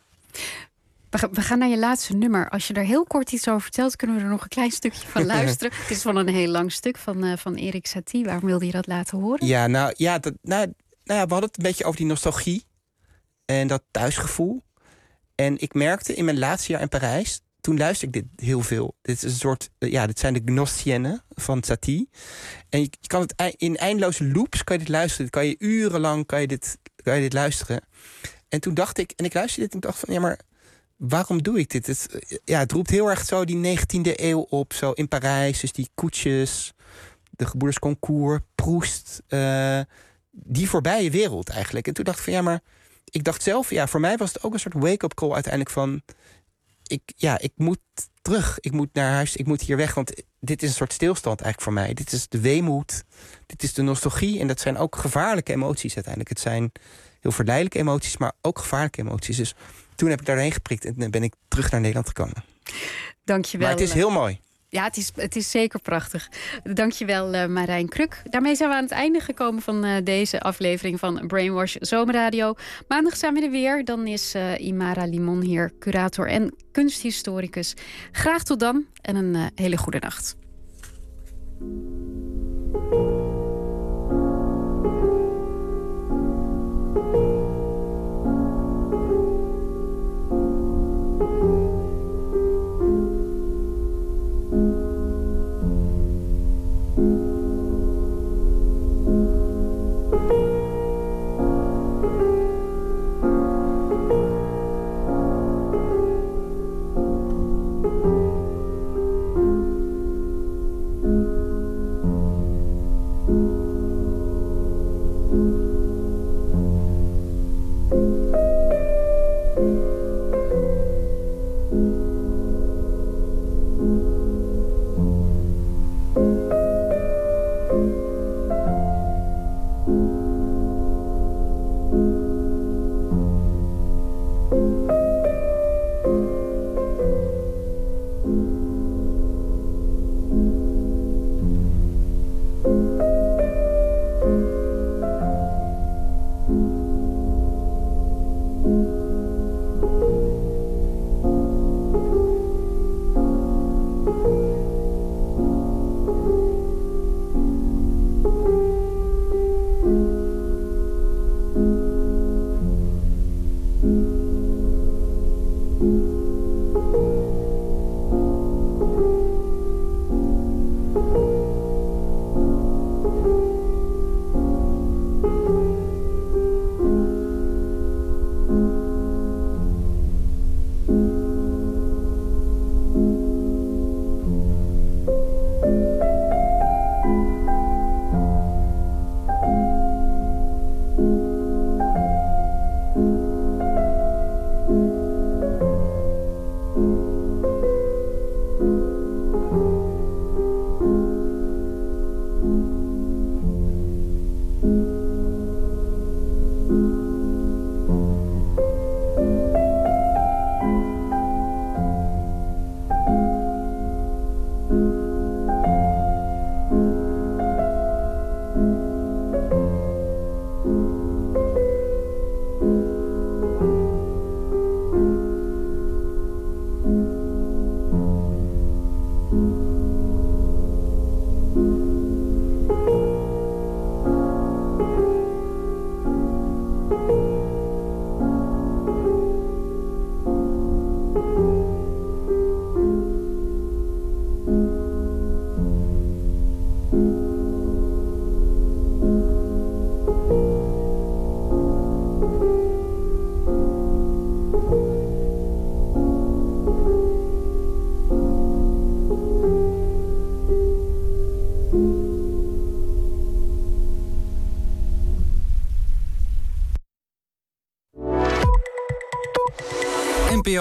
We gaan naar je laatste nummer. Als je er heel kort iets over vertelt, kunnen we er nog een klein stukje van luisteren. Het is van een heel lang stuk van, uh, van Erik Satie. Waarom wilde je dat laten horen? Ja, nou ja, dat, nou, nou ja, we hadden het een beetje over die nostalgie en dat thuisgevoel. En ik merkte in mijn laatste jaar in Parijs, toen luisterde ik dit heel veel. Dit is een soort, ja, dit zijn de Gnostienne van Satie. En je, je kan het in eindeloze loops kan je dit luisteren. Kan je urenlang kan je dit, kan je dit luisteren. En toen dacht ik, en ik luisterde dit en dacht van, ja, maar waarom doe ik dit? Het, ja, het roept heel erg zo die negentiende eeuw op, zo in Parijs. Dus die koetsjes, de gebroeders Concours, Proust, uh, die voorbije wereld eigenlijk. En toen dacht ik van, ja, maar ik dacht zelf, ja, voor mij was het ook een soort wake-up call uiteindelijk van, ik, ja, ik moet terug, ik moet naar huis, ik moet hier weg, want dit is een soort stilstand eigenlijk voor mij. Dit is de weemoed, dit is de nostalgie en dat zijn ook gevaarlijke emoties uiteindelijk. Het zijn heel verleidelijke emoties, maar ook gevaarlijke emoties. Dus toen heb ik daarheen geprikt en ben ik terug naar Nederland gekomen. Dank je wel. Maar het is heel mooi. Ja, het is, het is zeker prachtig. Dank je wel, uh, Marijn Kruk. Daarmee zijn we aan het einde gekomen van uh, deze aflevering van Brainwash Zomerradio. Maandag zijn we er weer. Dan is uh, Imara Limon hier, curator en kunsthistoricus. Graag tot dan en een uh, hele goede nacht. Thank you.